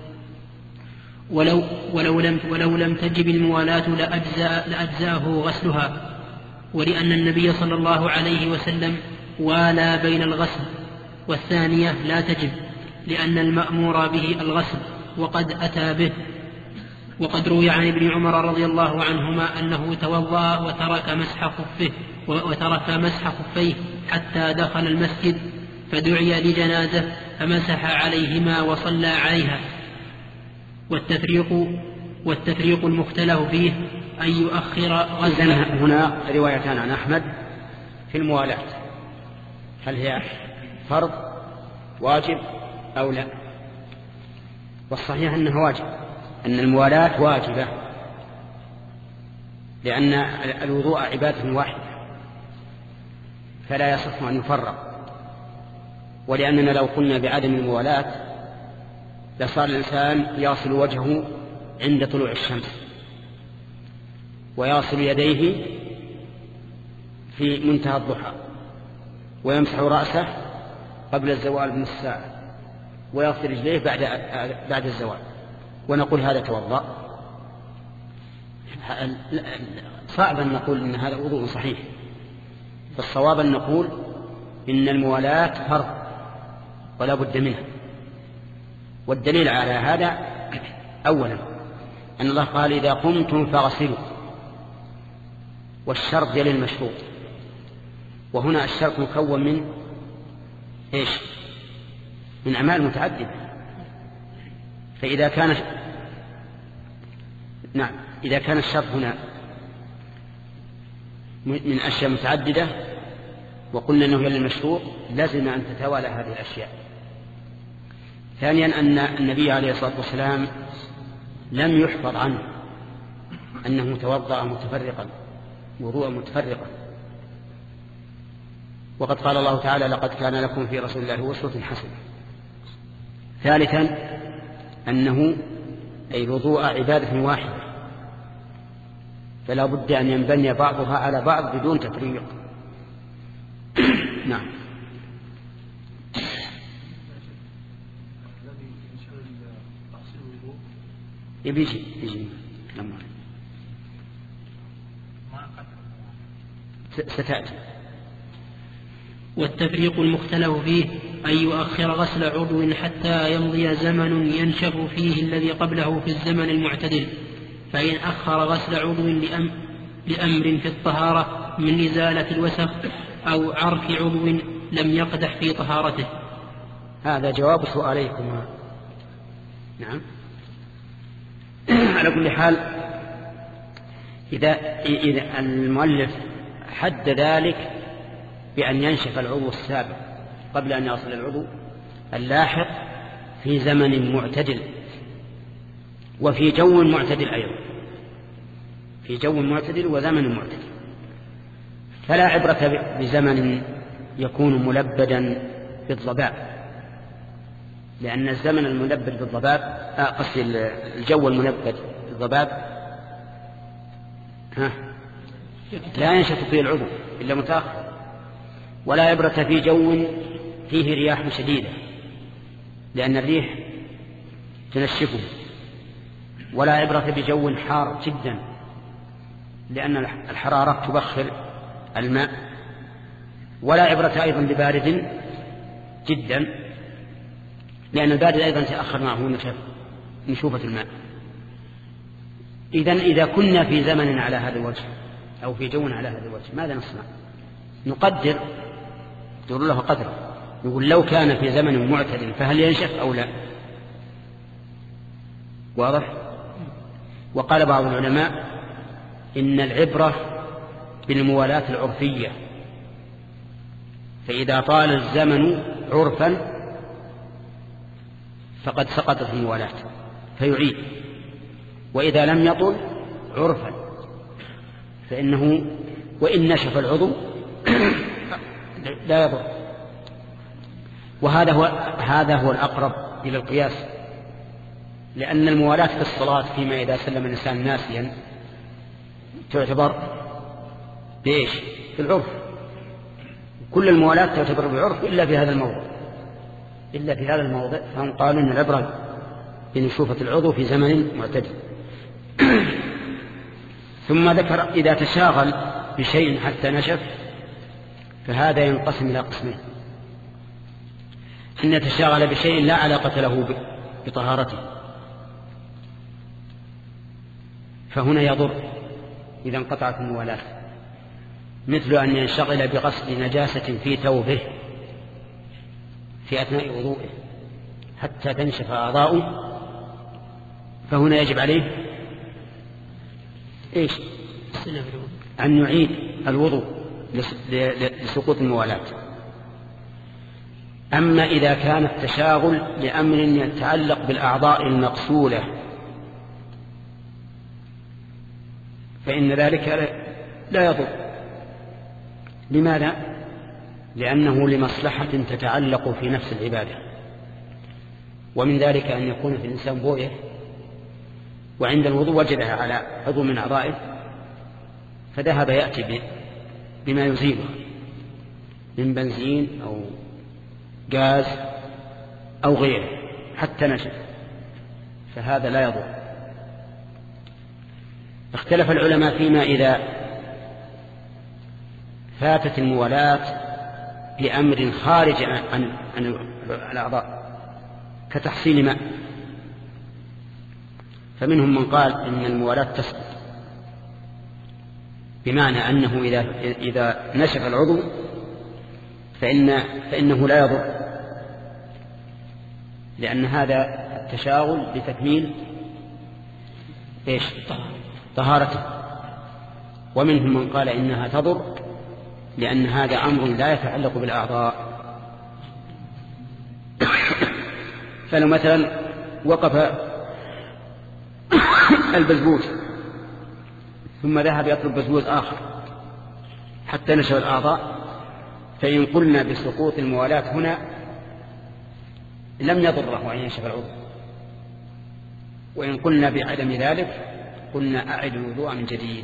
ولو, ولو, لم, ولو لم تجب الموالاة لأجزأ لأجزأه غسلها، ولأن النبي صلى الله عليه وسلم والى بين الغسل. والثانية لا تجب لأن المأمور به الغسل وقد أتى به. وقد روي عن ابن عمر رضي الله عنهما أنه توضأ وترك مسح خفه وترك مسح خفيه حتى دخل المسجد فدعي لجنازة فمسح عليهما وصلى عليها. والتفريق والتفريق المختلف فيه أن يؤخر غسل. هنا روايتان عن أحمد في الموالاة، هل هي فرض واجب أو لا؟ والصحيح أنه واجب، أن الموالاة واجبة، لأن الوضوء عبادة واحدة فلا يصح أن يفرق. ولأننا لو قلنا بعدم الموالاة لصار الإنسان يغسل وجهه عند طلوع الشمس ويغسل يديه في منتهى الضحى ويمسح رأسه قبل الزوال بنصف ساعة ويغسل رجليه بعد بعد الزوال، ونقول هذا توضأ. صعب أن نقول إن هذا وضوء صحيح، فالصواب أن نقول إن الموالاة فرض ولا بد منها. والدليل على هذا أولا أن الله قال إذا قمتم فاغسلوا، والشرط يلي المشروط، وهنا الشرط مكون من إيش؟ من أعمال متعددة. فإذا كان نعم إذا كان الشرط هنا من أشياء متعددة وقلنا أنه يلي المشروط لازم أن تتوالى هذه الأشياء. ثانيا أن النبي عليه الصلاة والسلام لم يحفظ عنه أنه توضأ متفرقا وضوءا متفرقا، وقد قال الله تعالى لقد كان لكم في رسول الله أسوة حسنة. ثالثا أنه أي الوضوء عبادة واحدة فلا بد أن ينبني بعضها على بعض بدون تفريق. نعم. يبيجي يجي لما ستأتي. والتفريق المختلف فيه أن يؤخر غسل عضو حتى يمضي زمن ينشف فيه الذي قبله في الزمن المعتدل، فإن أخر غسل عضو لأم لأمر في الطهارة من إزالة الوسخ أو عرف عضو لم يقدح في طهارته. هذا جواب سؤاليكم. نعم. على كل حال إذا, إذا المؤلف حد ذلك بأن ينشف العضو السابق قبل أن يصل العضو اللاحق في زمن معتدل وفي جو معتدل أيضا، في جو معتدل وزمن معتدل، فلا عبرة بزمن يكون ملبدا بالضباب، لأن الزمن الملبد بالضباب قصد الجو الملبد بالضباب ها لا ينشف فيه العضو إلا متأخر، ولا عبرة في جو فيه رياح شديدة لأن الريح تنشفه، ولا عبرة بجو حار جدا لأن الحرارة تبخر الماء، ولا عبرة أيضا ببارد جدا لأن البارد أيضا تأخر معه نشوفة الماء. إذن إذا كنا في زمن على هذا الوجه أو في جو على هذا الوجه ماذا نصنع؟ نقدر، نقول له قدر، نقول لو كان في زمن معتدل فهل ينشف أو لا؟ واضح؟ وقال بعض العلماء إن العبرة بالموالاة العرفية، فإذا طال الزمن عرفا فقد سقطت الموالاة فيعيد، وإذا لم يطل عرفا فإنه وإن نشف العضو لا يضر. وهذا هو هذا هو الأقرب إلى القياس، لأن الموالاة في الصلاة فيما إذا سلم الإنسان ناسيا تعتبر بإيش؟ في العرف، كل الموالاة تعتبر بالعرف إلا في هذا الموضع، إلا في هذا الموضع فهم قالوا إن العبرة بنشوفة العضو في زمن معتدل. ثم ذكر إذا تشاغل بشيء حتى نشف فهذا ينقسم إلى قسمين: إن يتشاغل بشيء لا علاقة له بطهارته فهنا يضر إذا انقطعت الموالاة، مثل أن ينشغل بغسل نجاسة في ثوبه في أثناء وضوئه حتى تنشف أعضاؤه، فهنا يجب عليه إيش؟ أن يعيد الوضوء لسقوط الموالاة. أما إذا كان التشاغل لأمر يتعلق بالأعضاء المغسولة فإن ذلك لا يضر. لماذا؟ لأنه لمصلحة تتعلق في نفس العبادة، ومن ذلك أن يكون في الإنسان بوية وعند الوضوء وجدها على عضو من أعضائه فذهب يأتي بما يزيله من بنزين أو غاز أو غيره حتى نشف، فهذا لا يضر. اختلف العلماء فيما إذا فاتت الموالاة لأمر خارج عن, عن الأعضاء كتحصيل ماء، فمنهم من قال إن الموالاة تسقط، بمعنى أنه إذا, إذا نشف العضو فإن فإنه لا يضر، لأن هذا التشاغل بتكميل إيش؟ طهارته. ومنهم من قال إنها تضر لأن هذا أمر لا يتعلق بالأعضاء. فلو مثلا وقف البزبوز ثم ذهب يطلب بزبوز آخر حتى نشف الأعضاء، فإن قلنا بسقوط الموالاة هنا لم يضره أن ينشف العضو، وإن قلنا بعدم ذلك قلنا أعد الوضوء من جديد.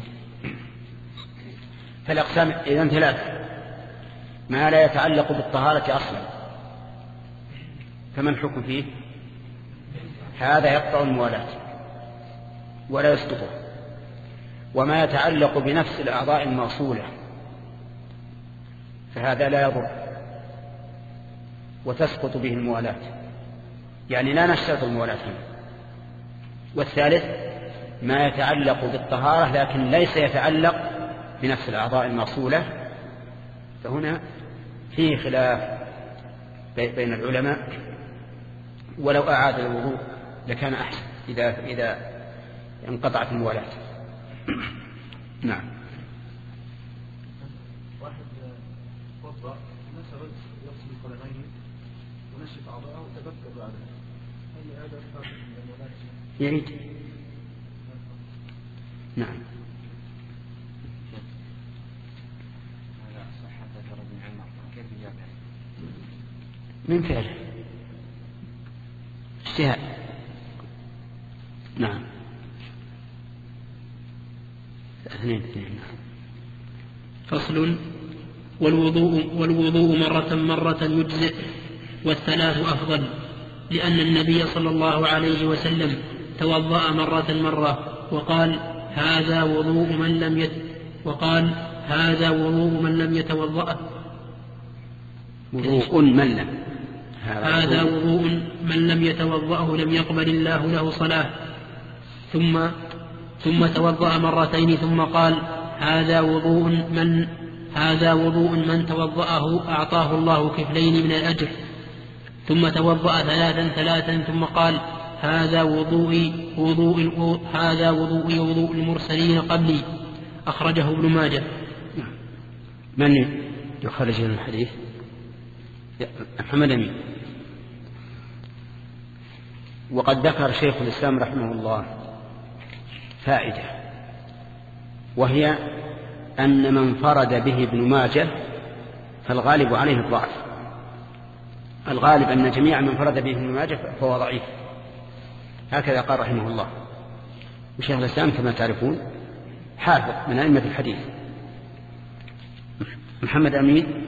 فالأقسام إذن ثلاثة: ما لا يتعلق بالطهارة أصلا فما الحكم فيه؟ هذا يقطع الموالاة ولا يسقطه. وما يتعلق بنفس الأعضاء الموصولة فهذا لا يضر. وتسقط به الموالاة، يعني لا نشترط الموالاة هنا. والثالث ما يتعلق بالطهارة لكن ليس يتعلق بنفس الأعضاء المغسولة، فهنا فيه خلاف بين العلماء، ولو أعاد الوضوء لكان أحسن إذا إذا انقطعت الموالاة. نعم. واحد وضع نسبت يغسل القدمين ونشف أعضاءه وتبكر بعدها، هل هذا فرق من الموالاة؟ يعيد. نعم. هذا صحة ذكر ابن عمر، كيف يجابها؟ من فعله اجتهاد. نعم. اثنين اثنين. فصل. والوضوء والوضوء مرة مرة يجزئ، والثلاث أفضل، لأن النبي صلى الله عليه وسلم توضأ مرة مرة وقال هذا وضوء من لم يت وقال هذا وضوء من لم يتوضأ وضوء من لم هذا وضوء من لم يتوضأه لم يقبل الله له صلاة. ثم ثم توضأ مرتين ثم قال هذا وضوء من هذا وضوء من توضأه أعطاه الله كفلين من الأجر. ثم توضأ ثلاثا ثلاثا ثم قال هذا وضوء وضوء هذا وضوء وضوء المرسلين قبلي. أخرجه ابن ماجه. من يخرج الحديث؟ محمد أمين. وقد ذكر شيخ الإسلام رحمه الله فائدة، وهي أن من فرد به ابن ماجه فالغالب عليه الضعف. الغالب أن جميع من فرد به ابن ماجه فهو ضعيف، هكذا قال رحمه الله. وشيخ الإسلام كما تعرفون حافظ من أئمة الحديث. محمد أمين.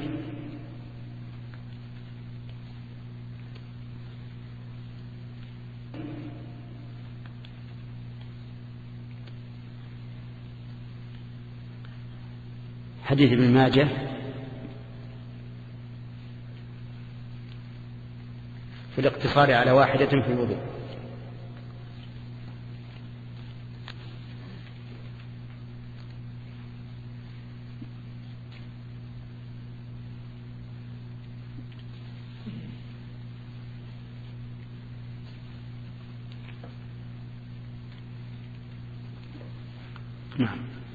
حديث ابن ماجه في الاقتصار على واحدة في الوضوء. نعم.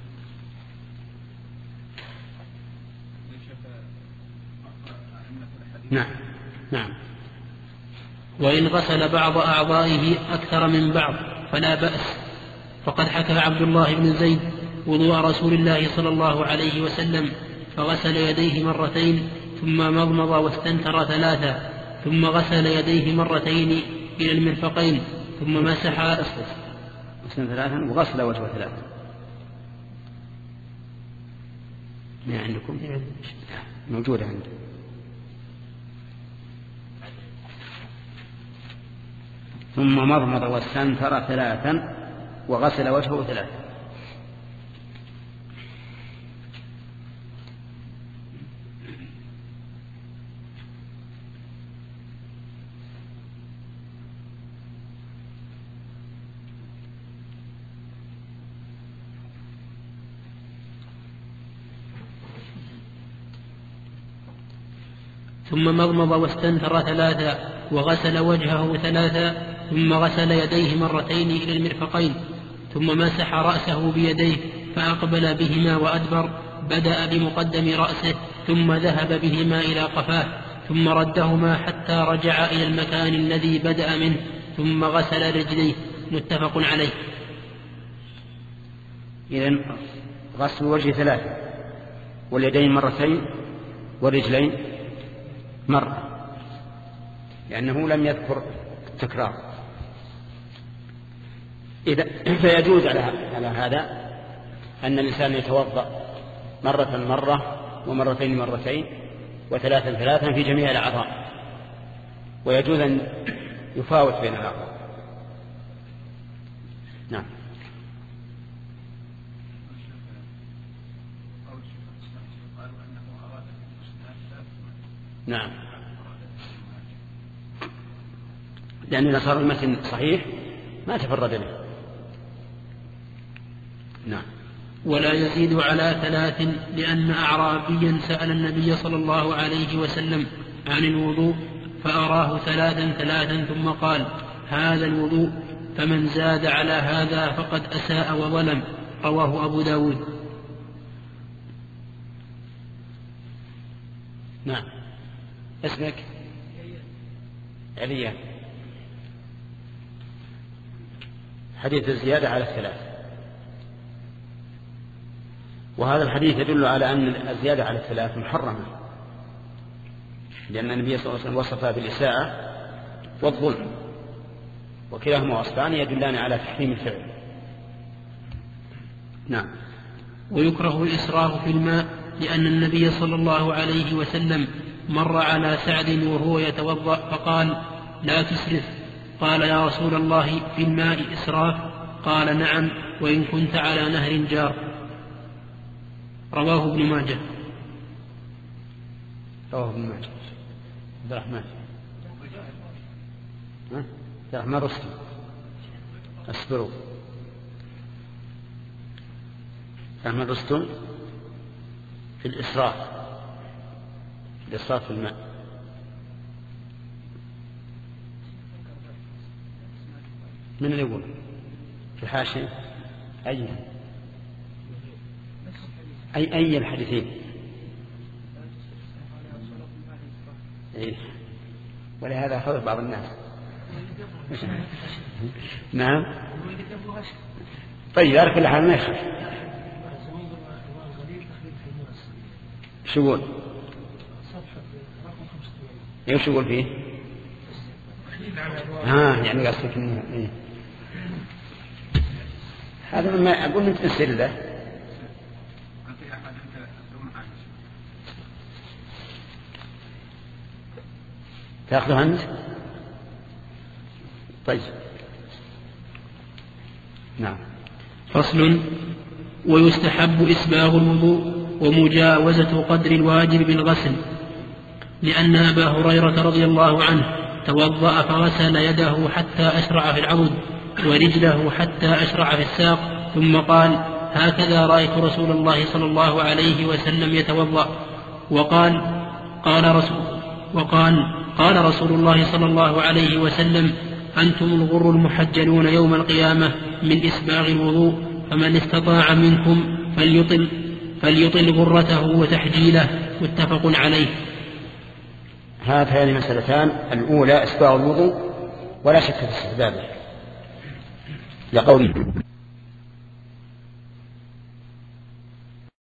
نعم. نعم. وإن غسل بعض أعضائه أكثر من بعض فلا بأس، فقد حكى عبد الله بن زيد وضوء رسول الله صلى الله عليه وسلم فغسل يديه مرتين ثم مضمض واستنثر ثلاثا ثم غسل يديه مرتين إلى المرفقين ثم مسح ثلاثا وغسل وجهه ثلاثا. ما عندكم؟ موجودة عندي. ثم مضمض واستنثر ثلاثا وغسل وجهه ثلاثا. ثم مضمض واستنثر ثلاثا وغسل وجهه ثلاثا ثم غسل يديه مرتين إلى المرفقين ثم مسح رأسه بيديه فأقبل بهما وأدبر، بدأ بمقدم رأسه ثم ذهب بهما إلى قفاه ثم ردهما حتى رجع إلى المكان الذي بدأ منه ثم غسل رجليه. متفق عليه. إذن غسل الوجه ثلاثة واليدين مرتين والرجلين مرة، لأنه لم يذكر التكرار. إذا فيجوز على هذا أن الإنسان يتوضأ مرة مرة ومرتين مرتين وثلاثا ثلاثا في جميع الأعضاء، ويجوز أن يفاوت بين الأعضاء. نعم. نعم. لأن إذا صار المتن صحيح ما تفرد به. نعم. ولا يزيد على ثلاث، لأن أعرابيا سأل النبي صلى الله عليه وسلم عن الوضوء فأراه ثلاثا ثلاثا ثم قال: هذا الوضوء، فمن زاد على هذا فقد أساء وظلم. رواه أبو داود. نعم. اسمك؟ عليا. حديث الزيادة على الثلاث، وهذا الحديث يدل على أن الزيادة على الثلاث محرمة، لأن النبي صلى الله عليه وسلم وصفها بالإساءة والظلم، وكلاهما وصفان يدلان على تحريم الفعل. نعم. ويكره الإسراف في الماء، لأن النبي صلى الله عليه وسلم مر على سعد وهو يتوضأ فقال: لا تسرف. قال: يا رسول الله، في الماء إسراف؟ قال: نعم، وإن كنت على نهر جار. رواه ابن ماجه. رواه ابن ماجه. عبد الرحمن عبد الرحمن رستم. أصبروا. الرحمن رستم في الإسراف، الإسراف في الماء. من اللي يقول في حاشية؟ أي أي أي الحديثين؟ إيه؟ ولهذا خلف بعض الناس. نعم. طيب، على كل حال ما يخالف. شو يقول؟ ايش يقول فيه؟ ها يعني قصدك انه إيه؟ هذا ما اقول انت تنسل له. تاخذه انت؟ طيب. نعم. فصل. ويستحب إسباغ الوضوء ومجاوزة قدر الواجب بالغسل، لأن أبا هريرة رضي الله عنه توضأ فغسل يده حتى أشرع في العضد ورجله حتى أشرع في الساق، ثم قال: هكذا رأيت رسول الله صلى الله عليه وسلم يتوضأ. وقال قال رسول وقال قال رسول الله صلى الله عليه وسلم: أنتم الغر المحجلون يوم القيامة من إسباغ الوضوء، فمن استطاع منكم فليطل فليطل غرته وتحجيله. متفق عليه. هاتان مسألتان: الأولى إسباغ الوضوء، ولا شك في استحبابه لقوله